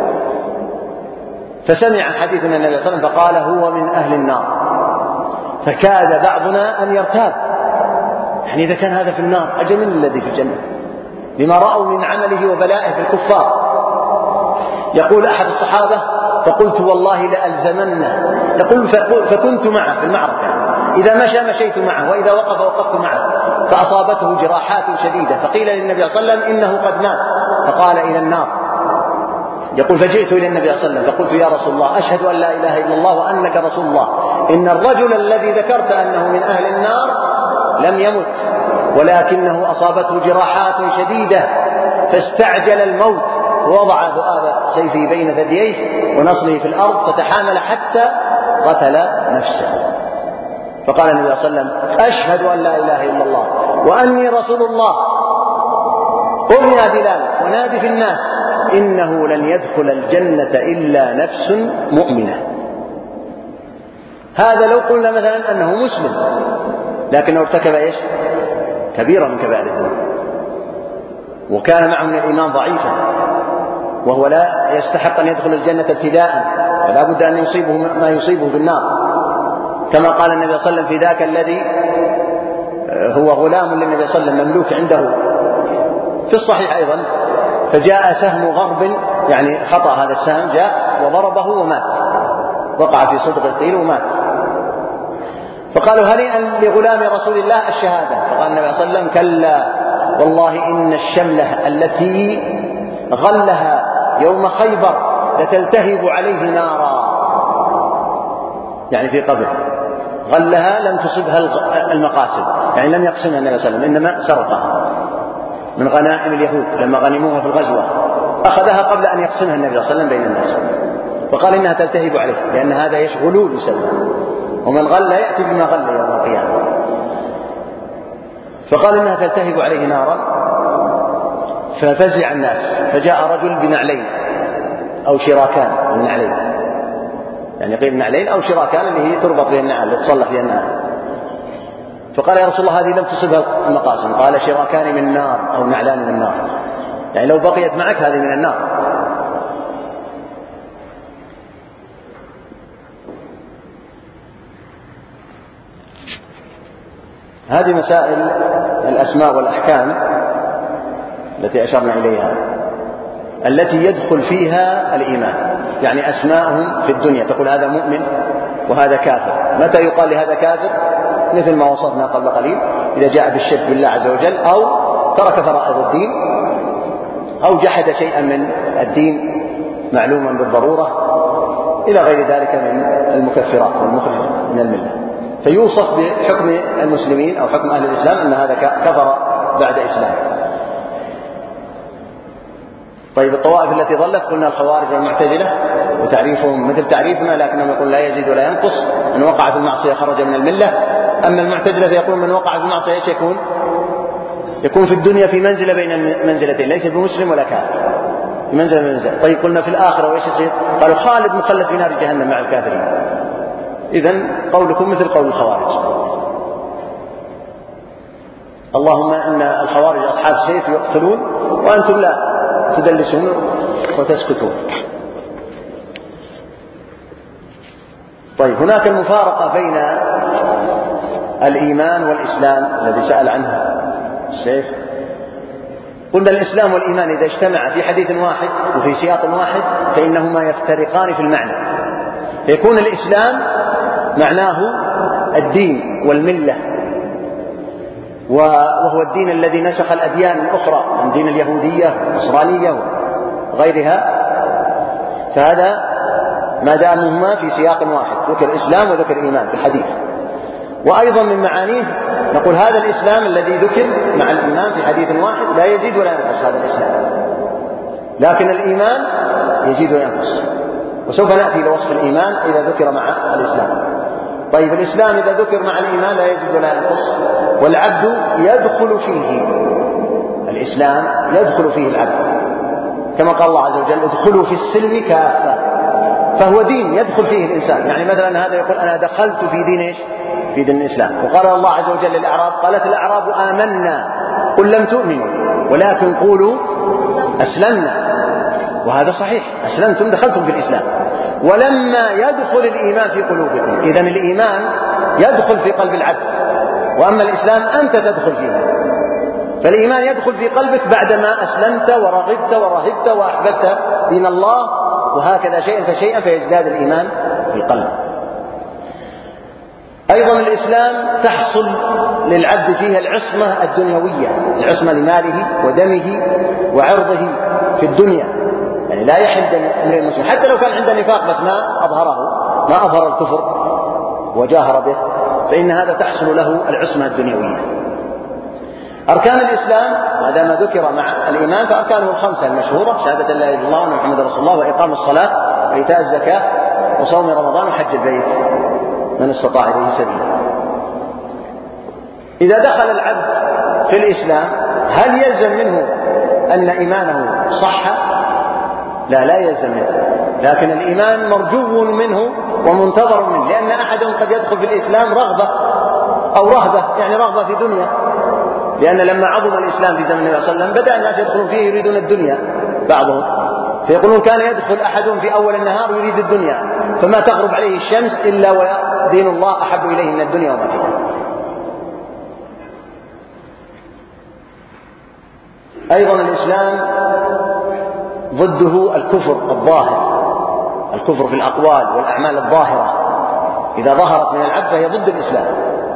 فسمع حديث النبي صلى الله عليه وسلم فقال هو من أهل النار، فكاد بعضنا أن يرتاب، يعني إذا كان هذا في النار أجل من الذي في الجنة لما رأوا من عمله وبلائه في الكفار. يقول أحد الصحابة فقلت والله لألزمنه، يقول فكنت معه في المعركة، إذا مشى مشيت معه وإذا وقف وقفت معه، فأصابته جراحات شديدة، فقيل للنبي صلى الله عليه وسلم إنه قد مات، فقال إلى النار. يقول فجئت إلى النبي صلى الله عليه وسلم فقلت يا رسول الله أشهد أن لا إله إلا الله وأنك رسول الله، إن الرجل الذي ذكرت أنه من أهل النار لم يمت ولكنه أصابته جراحات شديدة فاستعجل الموت ووضع ذؤاب سيفه بين ثدييه ونصله في الأرض فتحامل حتى قتل نفسه. فقال النبي صلى الله عليه وسلم أشهد أن لا إله إلا الله وأني رسول الله، قم يا بلال ونادي في الناس إنه لن يدخل الجنة إلا نفس مؤمنة. هذا لو قلنا مثلا أنه مسلم لكنه ارتكب إيش؟ كبيرة من كبائر الذنوب وكان معه من الإيمان ضعيفا وهو لا يستحق أن يدخل الجنة ابتداء، فلا بد أن يصيبه ما يصيبه في النار، كما قال النبي صلى الله عليه وسلم في ذاك الذي هو غلام للنبي صلى الله عليه وسلم مملوك عنده في الصحيح أيضا، فجاء سهم غرب يعني خطأ هذا السهم جاء وضربه ومات، وقع في صدغ القيل ومات، فقالوا هنيئا لغلام رسول الله الشهادة، فقال النبي صلى الله عليه وسلم كلا والله إن الشملة التي غلها يوم خيبر لتلتهب عليه نارا، يعني في قبر غلها لم تصبها المقاسم، يعني لم يقسمها النبي صلى الله عليه وسلم إنما سرقها من غنائم اليهود لما غنموها في الغزوة، أخذها قبل أن يقسمها النبي صلى الله عليه وسلم بين الناس، فقال إنها تلتهب عليه لأن هذا يشغلون يسمى، ومن غل يأتي بما غل يوم القيامة، فقال إنها تلتهب عليه نارا. ففزع الناس فجاء رجل بنعلين أو شراكان النعلين، يعني قيل نعلين أو شراكان اللي هي تربط بها النعال لتصلح بها النعال، فقال يا رسول الله هذه لم تصبها المقاسم، قال شراكان من نار أو نعلان من نار، يعني لو بقيت معك هذه من النار. هذه مسائل الأسماء والأحكام التي أشرنا إليها التي يدخل فيها الإيمان، يعني أسماءهم في الدنيا تقول هذا مؤمن وهذا كافر. متى يقال لهذا كافر؟ مثل ما وصفنا قبل قليل، إذا جاء بالشرك بالله عز وجل، أو ترك فرائض الدين، أو جحد شيئا من الدين معلوما بالضرورة، إلى غير ذلك من المكفرات والمخرج من الملة. فيوصف بحكم المسلمين أو حكم أهل الإسلام أن هذا كفر بعد إسلام. طيب الطوائف التي ضلت قلنا الخوارج والمعتزلة، وتعريفهم مثل تعريفنا، لكنهم يقول لا يزيد ولا ينقص، من وقع في المعصية خرج من الملة. أما المعتزلة فيقول من وقع في المعصية ايش يكون؟ يكون في الدنيا في منزلة بين المنزلتين، ليس بمسلم ولا كافر، في منزلة من المنزلة. طيب قلنا في الآخرة وإيش يصير؟ قالوا خالد مخلد في نار جهنم مع الكافرين. إذن قولكم مثل قول الخوارج. اللهم أن الخوارج أصحاب سيف يقتلون وأنتم لا تدلسون وتسكتون. طيب هناك المفارقة بين الإيمان والإسلام الذي سأل عنه الشيخ. قلنا الإسلام والإيمان إذا اجتمع في حديث واحد وفي سياق واحد فإنهما يفترقان في المعنى، فيكون الإسلام معناه الدين والملة، وهو الدين الذي نسخ الأديان الأخرى من دين اليهودية والنصرانية وغيرها، فهذا ما دامهما في سياق واحد، ذكر إسلام وذكر إيمان في الحديث. وأيضا من معانيه نقول هذا الإسلام الذي ذكر مع الإيمان في حديث واحد لا يزيد ولا ينقص هذا الإسلام، لكن الإيمان يزيد وينقص، وسوف نأتي لوصف الإيمان إذا ذكر مع الإسلام. طيب الإسلام إذا ذكر مع الإيمان لا يزيد ولا ينقص، والعبد يدخل فيه، الإسلام يدخل فيه العبد، كما قال الله عز وجل ادخلوا في السلم كافة، فهو دين يدخل فيه الإنسان. يعني مثلا هذا يقول أنا دخلت في دين إيش؟ في دين الإسلام. وقال الله عز وجل للأعراب قالت الأعراب آمنا قل لم تؤمنوا ولكن قولوا أسلمنا، وهذا صحيح، أسلمتم دخلتم في الإسلام، ولما يدخل الإيمان في قلوبكم. إذن الإيمان يدخل في قلب العبد، وأما الإسلام أنت تدخل فيه. فالإيمان يدخل في قلبك بعدما أسلمت ورغبت ورهبت وأحببت دين الله، وهكذا شيئا فشيئا فيزداد الإيمان في القلب. أيضا الإسلام تحصل للعبد فيها العصمة الدنيوية، العصمة لماله ودمه وعرضه في الدنيا، يعني لا يحل دم امرئ مسلم حتى لو كان عنده نفاق بس ما أظهره، ما أظهر الكفر وجاهر به، فإن هذا تحصل له العصمة الدنيوية. أركان الإسلام هذا ما ذكر مع الإيمان، فأركانه الخمسة المشهورة: شهادة لا إله إلا الله وأن محمدا رسول الله، وإقام الصلاة، وإيتاء الزكاة، وصوم رمضان، وحج البيت من استطاع إليه سبيلا. إذا دخل العبد في الإسلام هل يلزم منه أن إيمانه صح؟ لا، لا يلزم منه، لكن الإيمان مرجو منه ومنتظر منه، لأن أحدهم قد يدخل في الإسلام رغبة أو رهبة، يعني رغبة في دنيا، لأن لما عظم الإسلام في زمن النبي صلى الله عليه وسلم بدأ الناس يدخلون فيه يريدون الدنيا بعضهم، فيقولون كان يدخل أحدهم في أول النهار يريد الدنيا، فما تغرب عليه الشمس إلا ودين الله أحب إليه من الدنيا وما فيها. أيضا الإسلام ضده الكفر الظاهر، الكفر في الأقوال والأعمال الظاهرة إذا ظهرت من العبد فهي ضد الإسلام،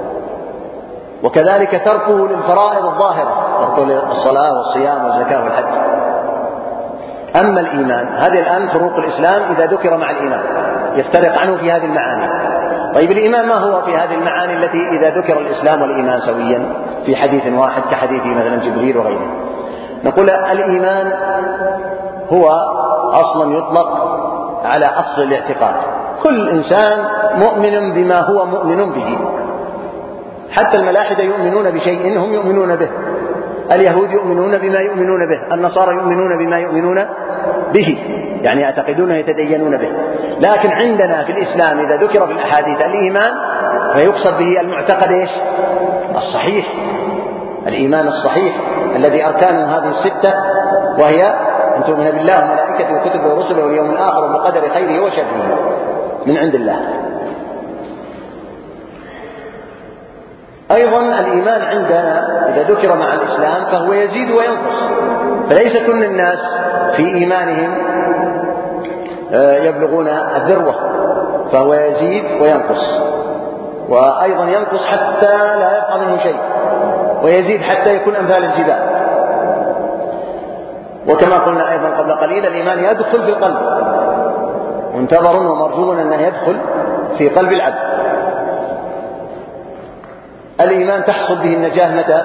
وكذلك تركه للفرائض الظاهرة، تركه للصلاة والصيام والزكاة والحج. أما الإيمان هذه الآن فروق الإسلام إذا ذكر مع الإيمان يفترق عنه في هذه المعاني. طيب الإيمان ما هو في هذه المعاني التي إذا ذكر الإسلام والإيمان سويا في حديث واحد كحديث مثلا جبريل وغيره؟ نقول الإيمان هو أصلا يطلق على أصل الاعتقاد، كل إنسان مؤمن بما هو مؤمن به، حتى الملاحدة يؤمنون بشيء هم يؤمنون به، اليهود يؤمنون بما يؤمنون به، النصارى يؤمنون بما يؤمنون به، يعني يعتقدون يتدينون به. لكن عندنا في الإسلام إذا ذكر في الأحاديث الإيمان فيقصد به المعتقد إيش؟ الصحيح، الإيمان الصحيح الذي أركانه هذه الستة، وهي أن تؤمن بالله وملائكته وكتبه ورسله واليوم الآخر وبقدر خيره وشره من عند الله. أيضا الإيمان عندنا إذا ذكر مع الإسلام فهو يزيد وينقص، فليس كل الناس في إيمانهم يبلغون الذروة، فهو يزيد وينقص، وأيضا ينقص حتى لا يبقى منه شيء، ويزيد حتى يكون أمثال الجبال. وكما قلنا أيضا قبل قليل الإيمان يدخل في القلب، منتظر ومرجو أنه يدخل في قلب العبد. الإيمان تحصل به النجاة متى؟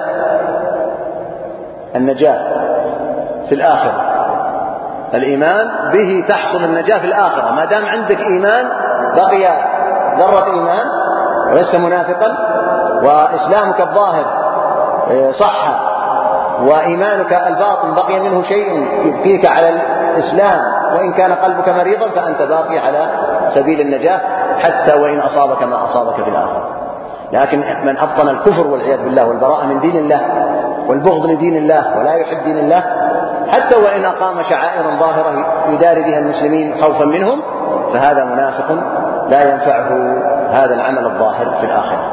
النجاة في الآخرة. الإيمان به تحصل النجاة في الآخرة. ما دام عندك إيمان بقي ذرة إيمان ولست منافقا، وإسلامك الظاهر صح، وإيمانك الباطن بقي منه شيء يبقيك على الإسلام، وإن كان قلبك مريضا فأنت باقي على سبيل النجاة حتى وإن أصابك ما أصابك في الآخرة. لكن من أبطن الكفر والعياذ بالله والبراءة من دين الله والبغض لدين الله ولا يحب دين الله، حتى وإن أقام شعائر ظاهرة يداري بها المسلمين خوفا منهم، فهذا منافق لا ينفعه هذا العمل الظاهر في الآخرة.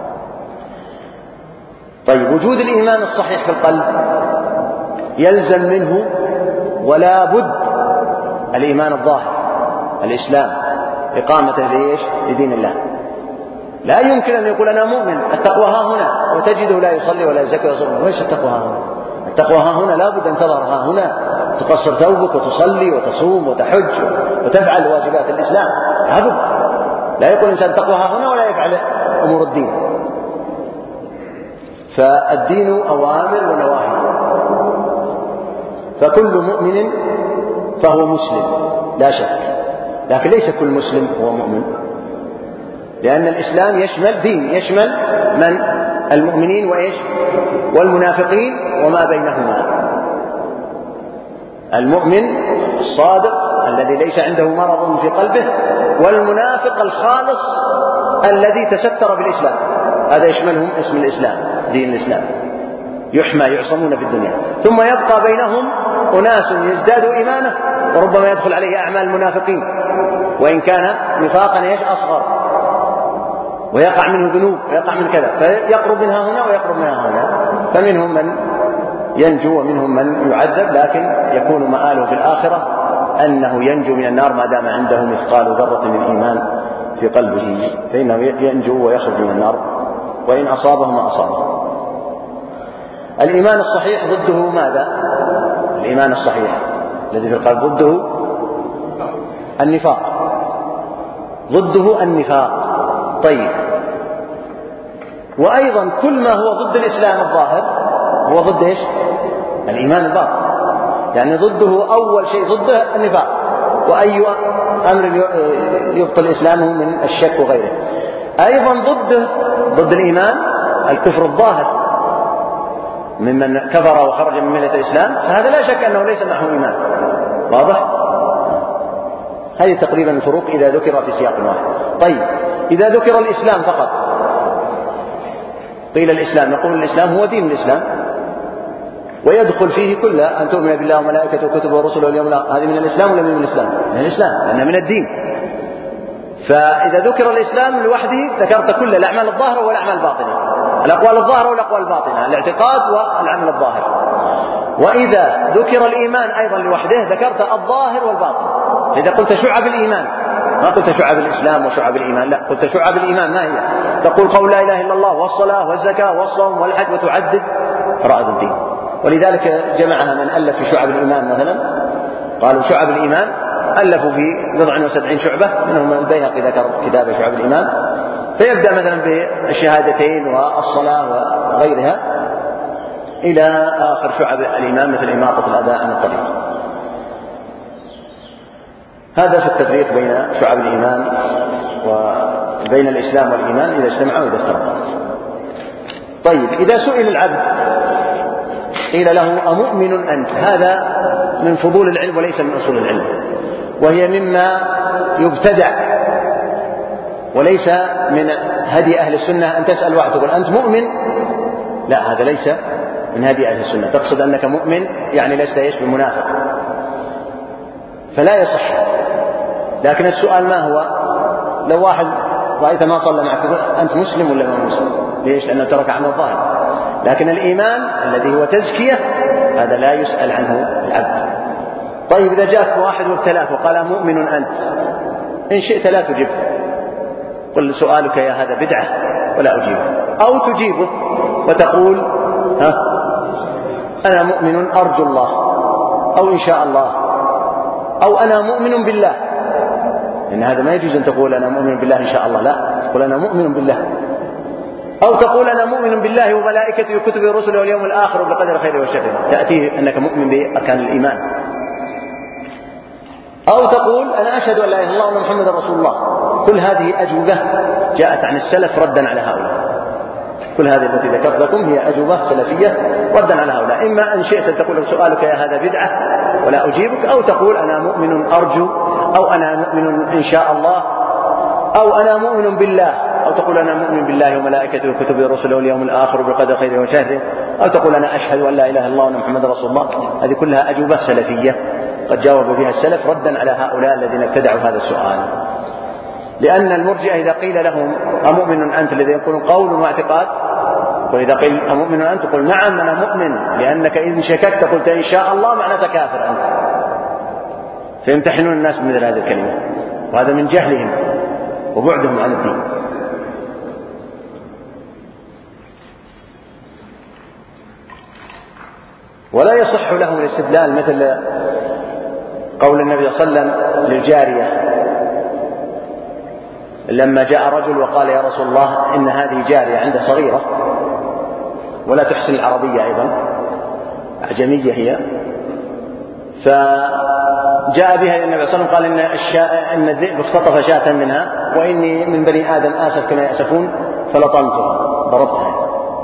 طيب، وجود الإيمان الصحيح في القلب يلزم منه ولا بد الإيمان الظاهر، الإسلام، إقامته ليش؟ لدين الله. لا يمكن أن يقول أنا مؤمن، التقوى ها هنا، وتجده لا يصلي ولا يزكي ويصوم. ليش التقوى ها هنا؟ التقوى ها هنا لا بد أن تظهر ها هنا، تقصر ثوبك وتصلي وتصوم وتحج وتفعل واجبات الإسلام. هذا لا يقول الإنسان التقوى ها هنا ولا يفعل أمور الدين. فالدين أوامر ونواهي، فكل مؤمن فهو مسلم لا شك، لكن ليس كل مسلم هو مؤمن، لأن الإسلام يشمل دين، يشمل من؟ المؤمنين وإيش؟ والمنافقين وما بينهما. المؤمن الصادق الذي ليس عنده مرض في قلبه، والمنافق الخالص الذي تستر بالإسلام، هذا يشملهم اسم الإسلام، دين الإسلام، يحمى يعصمون في الدنيا. ثم يبقى بينهم أناس يزداد إيمانه وربما يدخل عليه أعمال المنافقين، وإن كان نفاقا إيش؟ أصغر، ويقع منه ذنوب ويقع من كذا، فيقرب منها هنا ويقرب منها هنا. فمنهم من ينجو ومنهم من يعذب، لكن يكون مآله في الآخرة أنه ينجو من النار ما دام عنده مثقال ذرة من إيمان في قلبه، فإنه ينجو ويخرج من النار وإن أصابه ما أصابه. الإيمان الصحيح ضده ماذا؟ الإيمان الصحيح الذي في القلب ضده النفاق، ضده النفاق. طيب، وأيضا كل ما هو ضد الإسلام الظاهر هو ضد إيش؟ الإيمان الباطن، يعني ضده أول شيء ضده النفاق، وأي أمر يبطل إسلامه من الشك وغيره. أيضا ضده ضد الإيمان الكفر الظاهر، ممن كفر وخرج من ملة الإسلام، فهذا لا شك أنه ليس معه إيمان. واضح؟ هذه تقريبا الفروق إذا ذكر في سياق واحد. طيب، إذا ذكر الإسلام فقط، قيل الإسلام، نقول الإسلام هو دين الإسلام، ويدخل فيه كل أن تؤمن بالله وملائكته وكتبه ورسله واليوم الآخر. هذه من الإسلام ولا من الإسلام؟ من الإسلام، لأنها من الدين. فإذا ذكر الإسلام لوحده ذكرت كل الأعمال الظاهرة والأعمال الباطنة، الأقوال الظاهرة والأقوال الباطنة، الاعتقاد والعمل الظاهر. وإذا ذكر الإيمان أيضا لوحده ذكرت الظاهر والباطن. إذا قلت شعب الإيمان، ما قلت شعب الإسلام وشعب الإيمان، لا، قلت شعب الإيمان. ما هي؟ تقول قول لا إله إلا الله والصلاة والزكاة والصوم والحج، وتعدد فرائض الدين. ولذلك جمعها من ألف في شعب الإيمان، مثلا قالوا شعب الإيمان، ألفوا في بضع وسبعين شعبة، منهم البيهقي ذكر كتاب شعب الإيمان، فيبدأ مثلا بالشهادتين والصلاة وغيرها إلى آخر شعب الإيمان، مثل إماطة الأذى عن الطريق. هذا في التفريق بين شعب الإيمان وبين الإسلام والإيمان إذا اجتمعوا وإذا افترقوا. طيب، إذا سئل العبد قيل له أمؤمن أنت؟ هذا من فضول العلم وليس من أصول العلم، وهي مما يبتدع وليس من هدي أهل السنة أن تسأل واحد تقول أنت مؤمن. لا، هذا ليس من هدي أهل السنة. تقصد أنك مؤمن يعني لست إيش؟ بمنافق، فلا يصح. لكن السؤال ما هو؟ لو واحد رأيت ما صلى معك تقول أنت مسلم ولا ما مسلم؟ ليش؟ لأنه ترك عمل الظاهر. لكن الإيمان الذي هو تزكية هذا لا يسأل عنه العبد، طيب إذا جاءك واحد وابتلاك وقال مؤمن أنت، إن شئت لا تجب، قل سؤالك يا هذا بدعة ولا أجيبه، أو تجيبه وتقول ها أنا مؤمن أرجو الله، أو إن شاء الله، أو أنا مؤمن بالله. إن هذا ما يجوز أن تقول أنا مؤمن بالله إن شاء الله، لا، تقول أنا مؤمن بالله. أو تقول أنا مؤمن بالله وملائكته وكتبه ورسله واليوم الآخر وبقدر خيره وشره، تأتيه أنك مؤمن بأركان الإيمان. أو تقول أنا أشهد أن لا إله إلا الله وأن محمدا رسول الله. كل هذه أجوبة جاءت عن السلف ردا على هؤلاء. كل هذه التي ذكرت لكم هي أجوبة سلفية ردا على هؤلاء. إما أن شئت أن تقول سؤالك يا هذا بدعة ولا أجيبك، أو تقول أنا مؤمن أرجو، أو أنا مؤمن إن شاء الله، أو أنا مؤمن بالله، أو تقول أنا مؤمن بالله وملائكته وكتبه ورسله واليوم الآخر وبقدر خيره وشره، أو تقول أنا أشهد أن لا إله إلا الله وأن محمدا رسول الله. هذه كلها أجوبة سلفية قد جاوب بها السلف ردا على هؤلاء الذين ابتدعوا هذا السؤال. لأن المرجئة إذا قيل لهم أمؤمن أنت، الذين يقولون قول واعتقاد، وإذا قيل أمؤمن أنت قل نعم أنا مؤمن، لأنك إذن شككت قلت إن شاء الله معناته كافر أنت. فيمتحنون الناس بمثل هذه الكلمة، وهذا من جهلهم وبعدهم عن الدين. ولا يصح لهم الاستدلال مثل قول النبي صلى الله عليه وسلم للجارية لما جاء رجل وقال يا رسول الله إن هذه جارية عندها صغيرة ولا تحسن العربية، أيضا أعجمية هي، فجاء بها إلى النبي صلى الله عليه وسلم قال إن, الشاء إن الذئب اختطف شاة منها وإني من بني آدم آسف كما يأسفون فلطمتها ضربتها.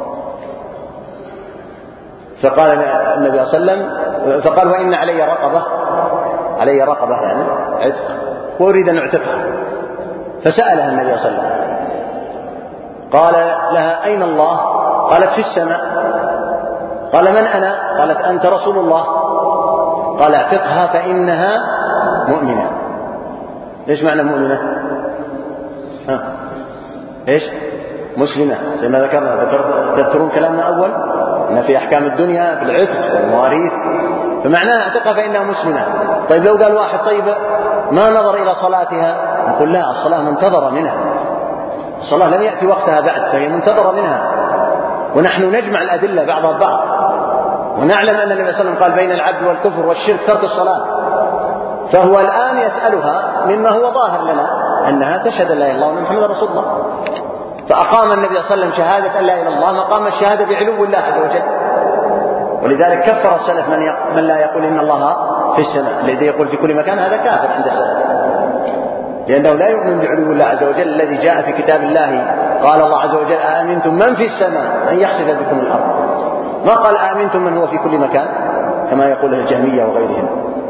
فقال النبي صلى الله عليه وسلم فقال وإن علي رقبة، علي رقبة يعني عتق، وأريد أن أعتقها. فسألها النبي صلى الله عليه وسلم قال لها أين الله؟ قالت في السماء. قال من أنا؟ قالت أنت رسول الله. قال اعتقها فإنها مؤمنة. إيش معنى مؤمنة؟ ها إيش؟ مسلمة، زي ما ذكرنا. تذكرون كلامنا أول أن في أحكام الدنيا في العتق والمواريث، فمعناها اعتقها فإنها مسلمة. طيب لو قال واحد طيب ما نظر إلى صلاتها، نقول لا، الصلاة منتظرة منها، الصلاة لم يأتي وقتها بعد، فهي منتظرة منها. ونحن نجمع الأدلة بعضها ببعض، ونعلم أن النبي صلى الله عليه وسلم قال بين العبد والكفر والشرك ترك الصلاة. فهو الآن يسألها مما هو ظاهر لنا أنها تشهد لا إله إلا الله وأن محمدا رسول الله. فأقام النبي صلى الله عليه وسلم شهادة أن لا إله إلا الله مقام الشهادة بعلو الله عز وجل. ولذلك كفر السلف من, من لا يقول إن الله في السماء، الذي يقول في كل مكان هذا كافر عند السلف، لأنه لا يؤمن بعلو الله عز وجل الذي جاء في كتاب الله. قال الله عز وجل آمنتم من في السماء أن يخسف بكم الأرض، ما قال آمنتم من هو في كل مكان كما يقول الجهمية وغيرهم.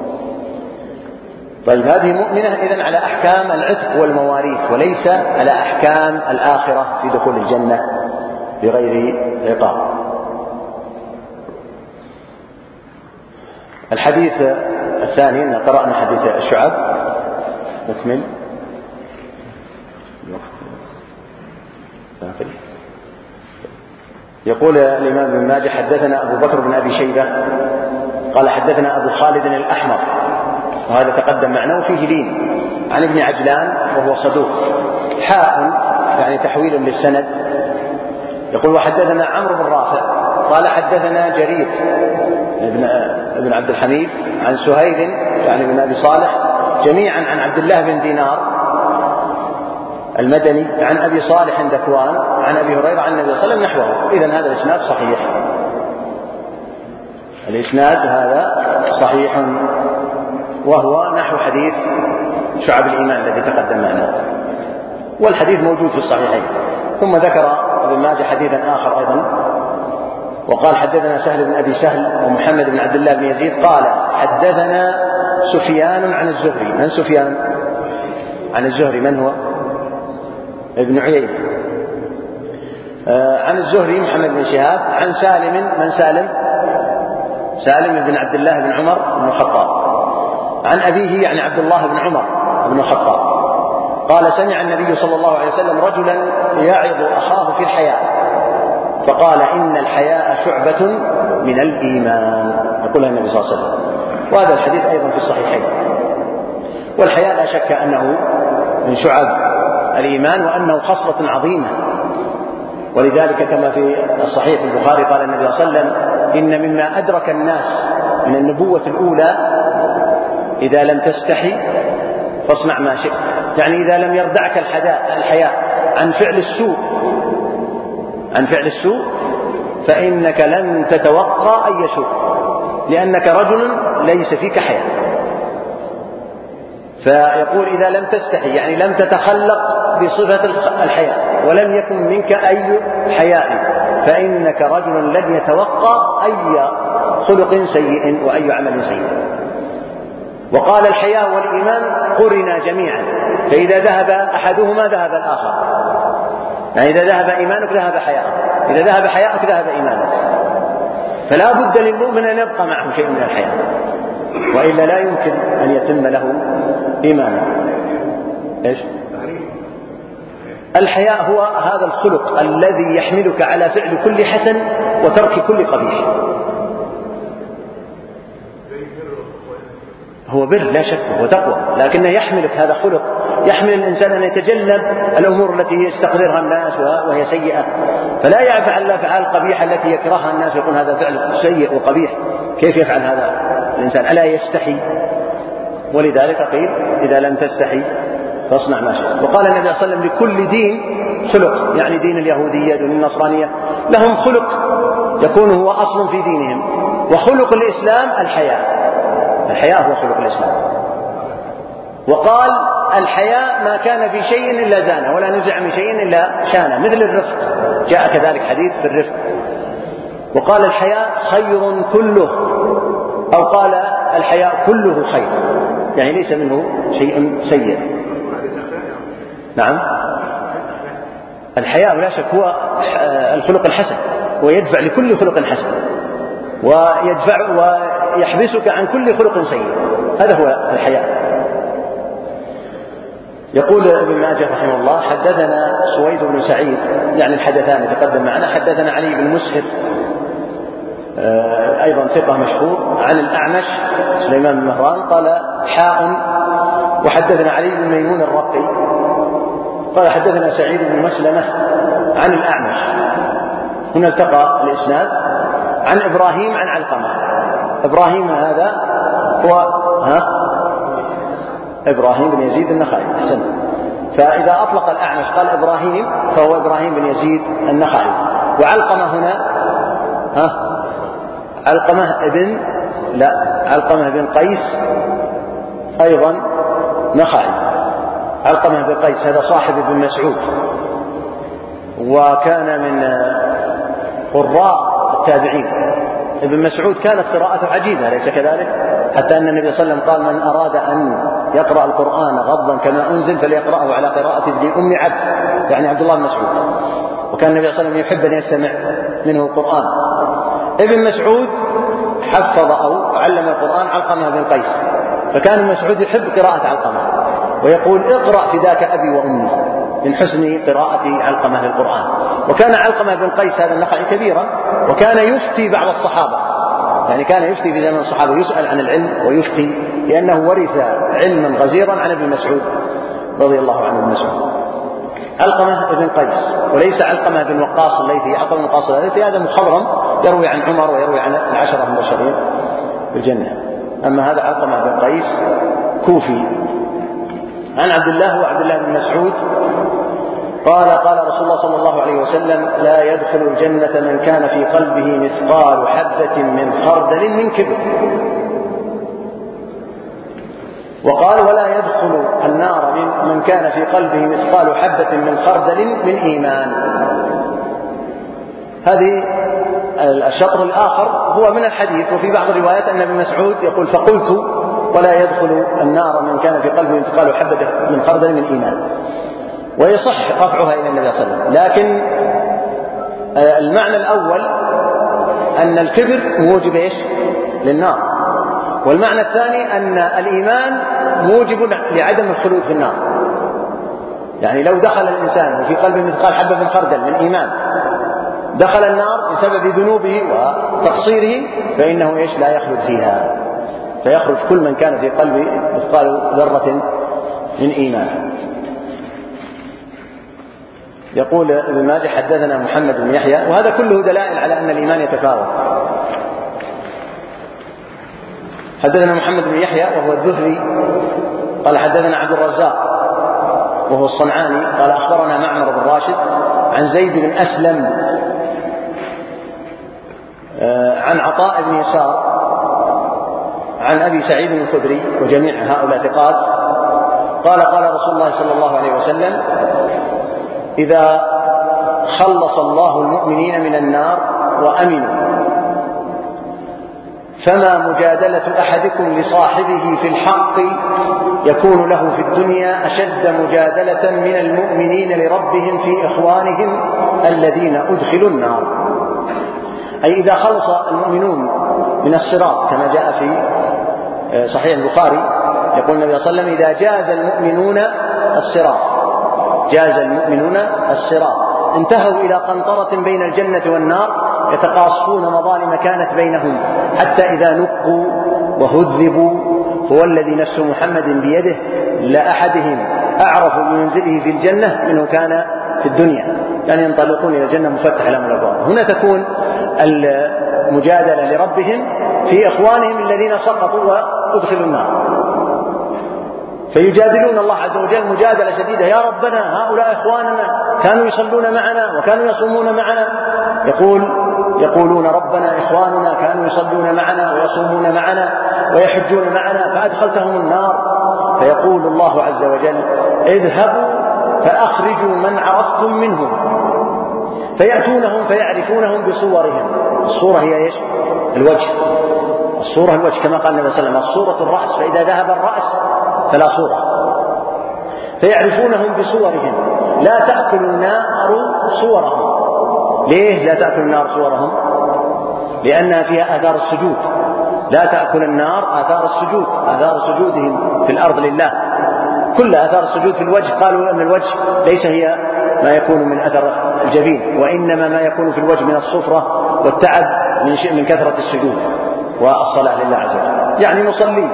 طيب هذه مؤمنة إذن على أحكام العتق والمواريث، وليس على أحكام الآخرة في دخول الجنة بغير عقاب. الحديث الثاني قرأنا حديث الشعب، نكمل. يقول الإمام ابن ماجه حدثنا أبو بكر بن أبي شيبة قال حدثنا أبو خالد الأحمر، وهذا تقدم معنا وفيه لين، عن ابن عجلان وهو صدوق، حاء يعني تحويل للسند. يقول وحدثنا عمرو بن رافع قال حدثنا جرير ابن, ابن عبد الحميد عن سهيل يعني بن أبي صالح جميعا عن عبد الله بن دينار المدني عن أبي صالح ذكوان عن أبي هريرة عن النبي صلى الله عليه وسلم نحوه. إذن هذا الإسناد صحيح، الإسناد هذا صحيح، وهو نحو حديث شعب الإيمان الذي تقدم معنا، والحديث موجود في الصحيحين. ثم ذكر ابن ماجه حديثا آخر أيضا وقال حدثنا سهل بن أبي سهل ومحمد بن عبد الله بن يزيد قال حدثنا سفيان عن الزهري. من سفيان عن الزهري؟ من هو؟ ابن عيينة. آه عن الزهري محمد بن شهاب عن سالم. من سالم؟ سالم بن عبد الله بن عمر بن الخطاب عن أبيه يعني عبد الله بن عمر بن الخطاب قال سمع النبي صلى الله عليه وسلم رجلا يعظ أخاه في الحياء فقال إن الحياء شعبة من الإيمان. يقولها النبي صلى الله عليه وسلم وهذا الحديث أيضا في الصحيحين. والحياء لا شك أنه من شعب الإيمان وأنه خصلة عظيمة، ولذلك كما في الصحيح البخاري قال النبي صلى الله عليه وسلم: إن مما أدرك الناس من النبوة الأولى إذا لم تستحي فاصنع ما شئت، يعني إذا لم يردعك الحياء عن فعل السوء عن فعل السوء فإنك لن تتوقع أي سوء، لأنك رجل ليس فيك حياء. فيقول إذا لم تستحي يعني لم تتخلق بصفة الحياء ولم يكن منك أي حياء فإنك رجل لن يتوقع أي خلق سيء وأي عمل سيء. وقال: الحياء والإيمان قرنا جميعا، فإذا ذهب أحدهما ذهب الآخر، يعني إذا ذهب إيمانك ذهب حياءك، إذا ذهب حياءك ذهب إيمانك. فلا بد للمؤمن أن يبقى معه شيء من الحياء، وإلا لا يمكن أن يتم له إيمانه. إيش؟ الحياء هو هذا الخلق الذي يحملك على فعل كل حسن وترك كل قبيح. هو بر لا شك وتقوى، لكنه يحملك هذا خلق يحمل الإنسان أن يتجنب الأمور التي يستقذرها الناس وهي سيئة، فلا يفعل الأفعال القبيحة التي يكرهها الناس يقول هذا فعل سيء وقبيح. كيف يفعل هذا الإنسان؟ ألا يستحي؟ ولذلك قيل: إذا لم تستحي فاصنع ما شئت. وقال النبي صلى الله عليه وسلم: لكل دين خلق، يعني دين اليهودية دين النصرانية لهم خلق يكون هو أصل في دينهم، وخلق الإسلام الحياء. الحياء هو خلق الإسلام. وقال: الحياء ما كان في شيء إلا زانه ولا نزع من شيء إلا شانه، مثل الرفق، جاء كذلك حديث في الرفق. وقال: الحياء خير كله، أو قال: الحياء كله خير، يعني ليس منه شيء سيء. نعم، الحياء لا شك هو الخلق الحسن، ويدفع لكل خلق حسن، ويدفع ويحبسك عن كل خلق سيء، هذا هو الحياء. يقول ابن ماجه رحمه الله: حدثنا سويد بن سعيد، يعني الحدثان تقدم معنا، حدثنا علي بن مسهر أيضا ثقة مشهور، عن الأعمش سليمان بن مهران قال: حاء. وحدثنا علي بن ميمون الرقي قال: حدثنا سعيد بن مسلمة عن الأعمش. هنا التقى الإسناد عن إبراهيم عن علقمة. إبراهيم هذا هو ها إبراهيم بن يزيد النخعي، أحسن. فإذا أطلق الأعمش قال إبراهيم فهو إبراهيم بن يزيد النخعي. وعلقمة هنا ها علقمة ابن لا علقمة بن قيس أيضا نخعي. علقمة بن قيس هذا صاحب ابن مسعود، وكان من قراء التابعين. ابن مسعود كانت قراءته عجيبة، ليس كذلك؟ حتى أن النبي صلى الله عليه وسلم قال: من أراد أن يقرأ القرآن غضا كما أنزل فليقرأه على قراءة ابن أم عبد، يعني عبد الله بن مسعود. وكان النبي صلى الله عليه وسلم يحب أن يستمع منه القرآن. ابن مسعود حفظ أو علم القرآن علقمة بن قيس، فكان ابن مسعود يحب قراءة علقمة ويقول: اقرأ فداك أبي وأمي، من حسن قراءة علقمة للقرآن. وكان علقمة بن قيس هذا النخعي كبيرا، وكان يفتي بعض الصحابة، يعني كان يفتي في زمن الصحابة، يسأل عن العلم ويفتي، لأنه ورث علما غزيرا عن ابن مسعود رضي الله عنه. ابن مسعود علقمة بن قيس، وليس علقمة بن وقاص الليثي. علقمة بن وقاص الليثي هذا مخضرم يروي عن عمر ويروي عن العشرة المبشرين بالجنة، أما هذا علقمة بن قيس كوفي. عن عبد الله وعبد الله بن مسعود قال: قال رسول الله صلى الله عليه وسلم: لا يدخل الجنة من كان في قلبه مثقال حبة من خردل من كبر. وقال: ولا يدخل النار من كان في قلبه مثقال حبة من خردل من إيمان. هذه الشطر الآخر هو من الحديث. وفي بعض الروايات أن ابن مسعود يقول: فقلت: ولا يدخل النار من كان في قلبه مثقال حبة من خردل من إيمان. ويصح رفعها إلى النبي صلى الله عليه وسلم، لكن المعنى الأول أن الكبر موجب إيش؟ للنار. والمعنى الثاني أن الإيمان موجب لعدم الخلود في النار، يعني لو دخل الإنسان وفي قلبه مثقال حبة من خردل من إيمان دخل النار بسبب ذنوبه وتقصيره فإنه إيش؟ لا يخلد فيها. فيخرج كل من كان في قلبه مثقال ذرة من إيمان. يقول ابن ماجه حدثنا محمد بن يحيى، وهذا كله دلائل على أن الإيمان يتفاوت. حدثنا محمد بن يحيى وهو الذهلي قال حدثنا عبد الرزاق وهو الصنعاني قال أخبرنا معمر بن راشد عن زيد بن أسلم عن عطاء بن يسار عن أبي سعيد الخدري وجميع هؤلاء ثقات قال قال رسول الله صلى الله عليه وسلم: إذا خلص الله المؤمنين من النار وأمنوا فما مجادلة أحدكم لصاحبه في الحق يكون له في الدنيا أشد مجادلة من المؤمنين لربهم في إخوانهم الذين أدخلوا النار. أي إذا خلص المؤمنون من الصراط كما جاء في صحيح البخاري، يقول النبي صلى الله عليه وسلم: إذا جاز المؤمنون الصراط جاز المؤمنون الصراط انتهوا إلى قنطرة بين الجنة والنار يتقاصون مظالم كانت بينهم حتى إذا نقوا وهذبوا هو الذي نفس محمد بيده لأحدهم أعرف بمنزله في الجنة منه كان في الدنيا، يعني ينطلقون إلى الجنة مفتح لهم الأبواب. هنا تكون المجادلة لربهم في إخوانهم الذين سقطوا وأدخلوا النار، فيجادلون الله عز وجل مجادلة شديدة: يا ربنا هؤلاء إخواننا كانوا يصلون معنا وكانوا يصومون معنا، يقول يقولون ربنا إخواننا كانوا يصلون معنا ويصومون معنا ويحجون معنا فأدخلتهم النار، فيقول الله عز وجل: اذهبوا فأخرجوا من عرفتم منهم، فيأتونهم فيعرفونهم بصورهم. الصورة هي إيش؟ الوجه. الصورة الوجه كما قال النبي صلى الله عليه وسلم: الصورة الرأس، فإذا ذهب الرأس فلا صورة. فيعرفونهم بصورهم. لا تأكل النار صورهم. ليه لا تأكل النار صورهم؟ لأنها فيها آثار السجود. لا تأكل النار آثار السجود، آثار سجودهم في الأرض لله. كل آثار السجود في الوجه، قالوا أن الوجه ليس هي ما يكون من أثر الجبين، وإنما ما يكون في الوجه من الصفرة والتعب من شيء من كثرة السجود والصلاة لله عز وجل، يعني مصلين.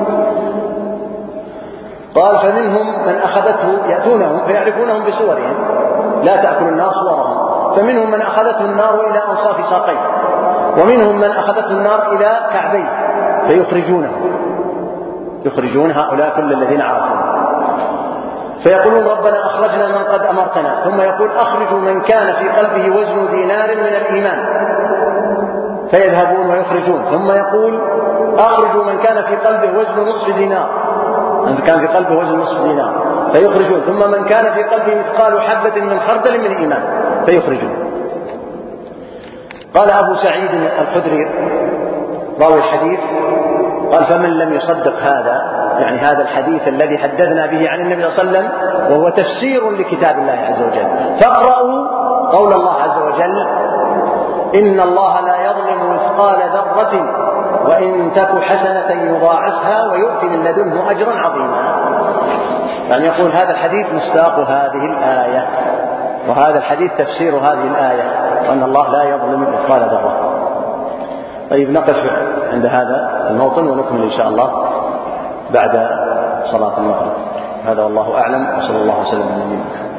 قال: فمنهم من أخذته، يأتونهم فيعرفونهم بصورهم، لا تأكل النار صورهم. فمنهم من أخذته النار إلى أنصاف ساقيه، ومنهم من أخذته النار إلى كعبيه فيخرجونه، يخرجون هؤلاء كل الذين عرفوه، فيقولون: ربنا أخرجنا من قد أمرتنا. ثم يقول: أخرجوا من كان في قلبه وزن دينار من الإيمان، فيذهبون ويخرجون. ثم يقول: أخرجوا من كان في قلبه وزن نصف دينار، من كان في قلبه وزن نصف دينار فيخرجون. ثم من كان في قلبه مثقال حبة من خردل من الإيمان فيخرجون. قال أبو سعيد الخدري راوي الحديث قال: فمن لم يصدق هذا، يعني هذا الحديث الذي حدثنا به عن النبي صلى الله عليه وسلم وهو تفسير لكتاب الله عز وجل، فاقرأوا قول الله عز وجل: إن الله لا يظلم مثقال ذرة وإن تك حسنة يضاعفها ويؤتي من لدنه أجرا عظيما. يعني يقول هذا الحديث مصداق هذه الآية، وهذا الحديث تفسير هذه الآية، وأن الله لا يظلم مثقال ذرة. طيب نقف عند هذا الموطن ونكمل إن شاء الله بعد صلاة المغرب. هذا والله أعلم، وصلى الله وسلم على نبينا محمد.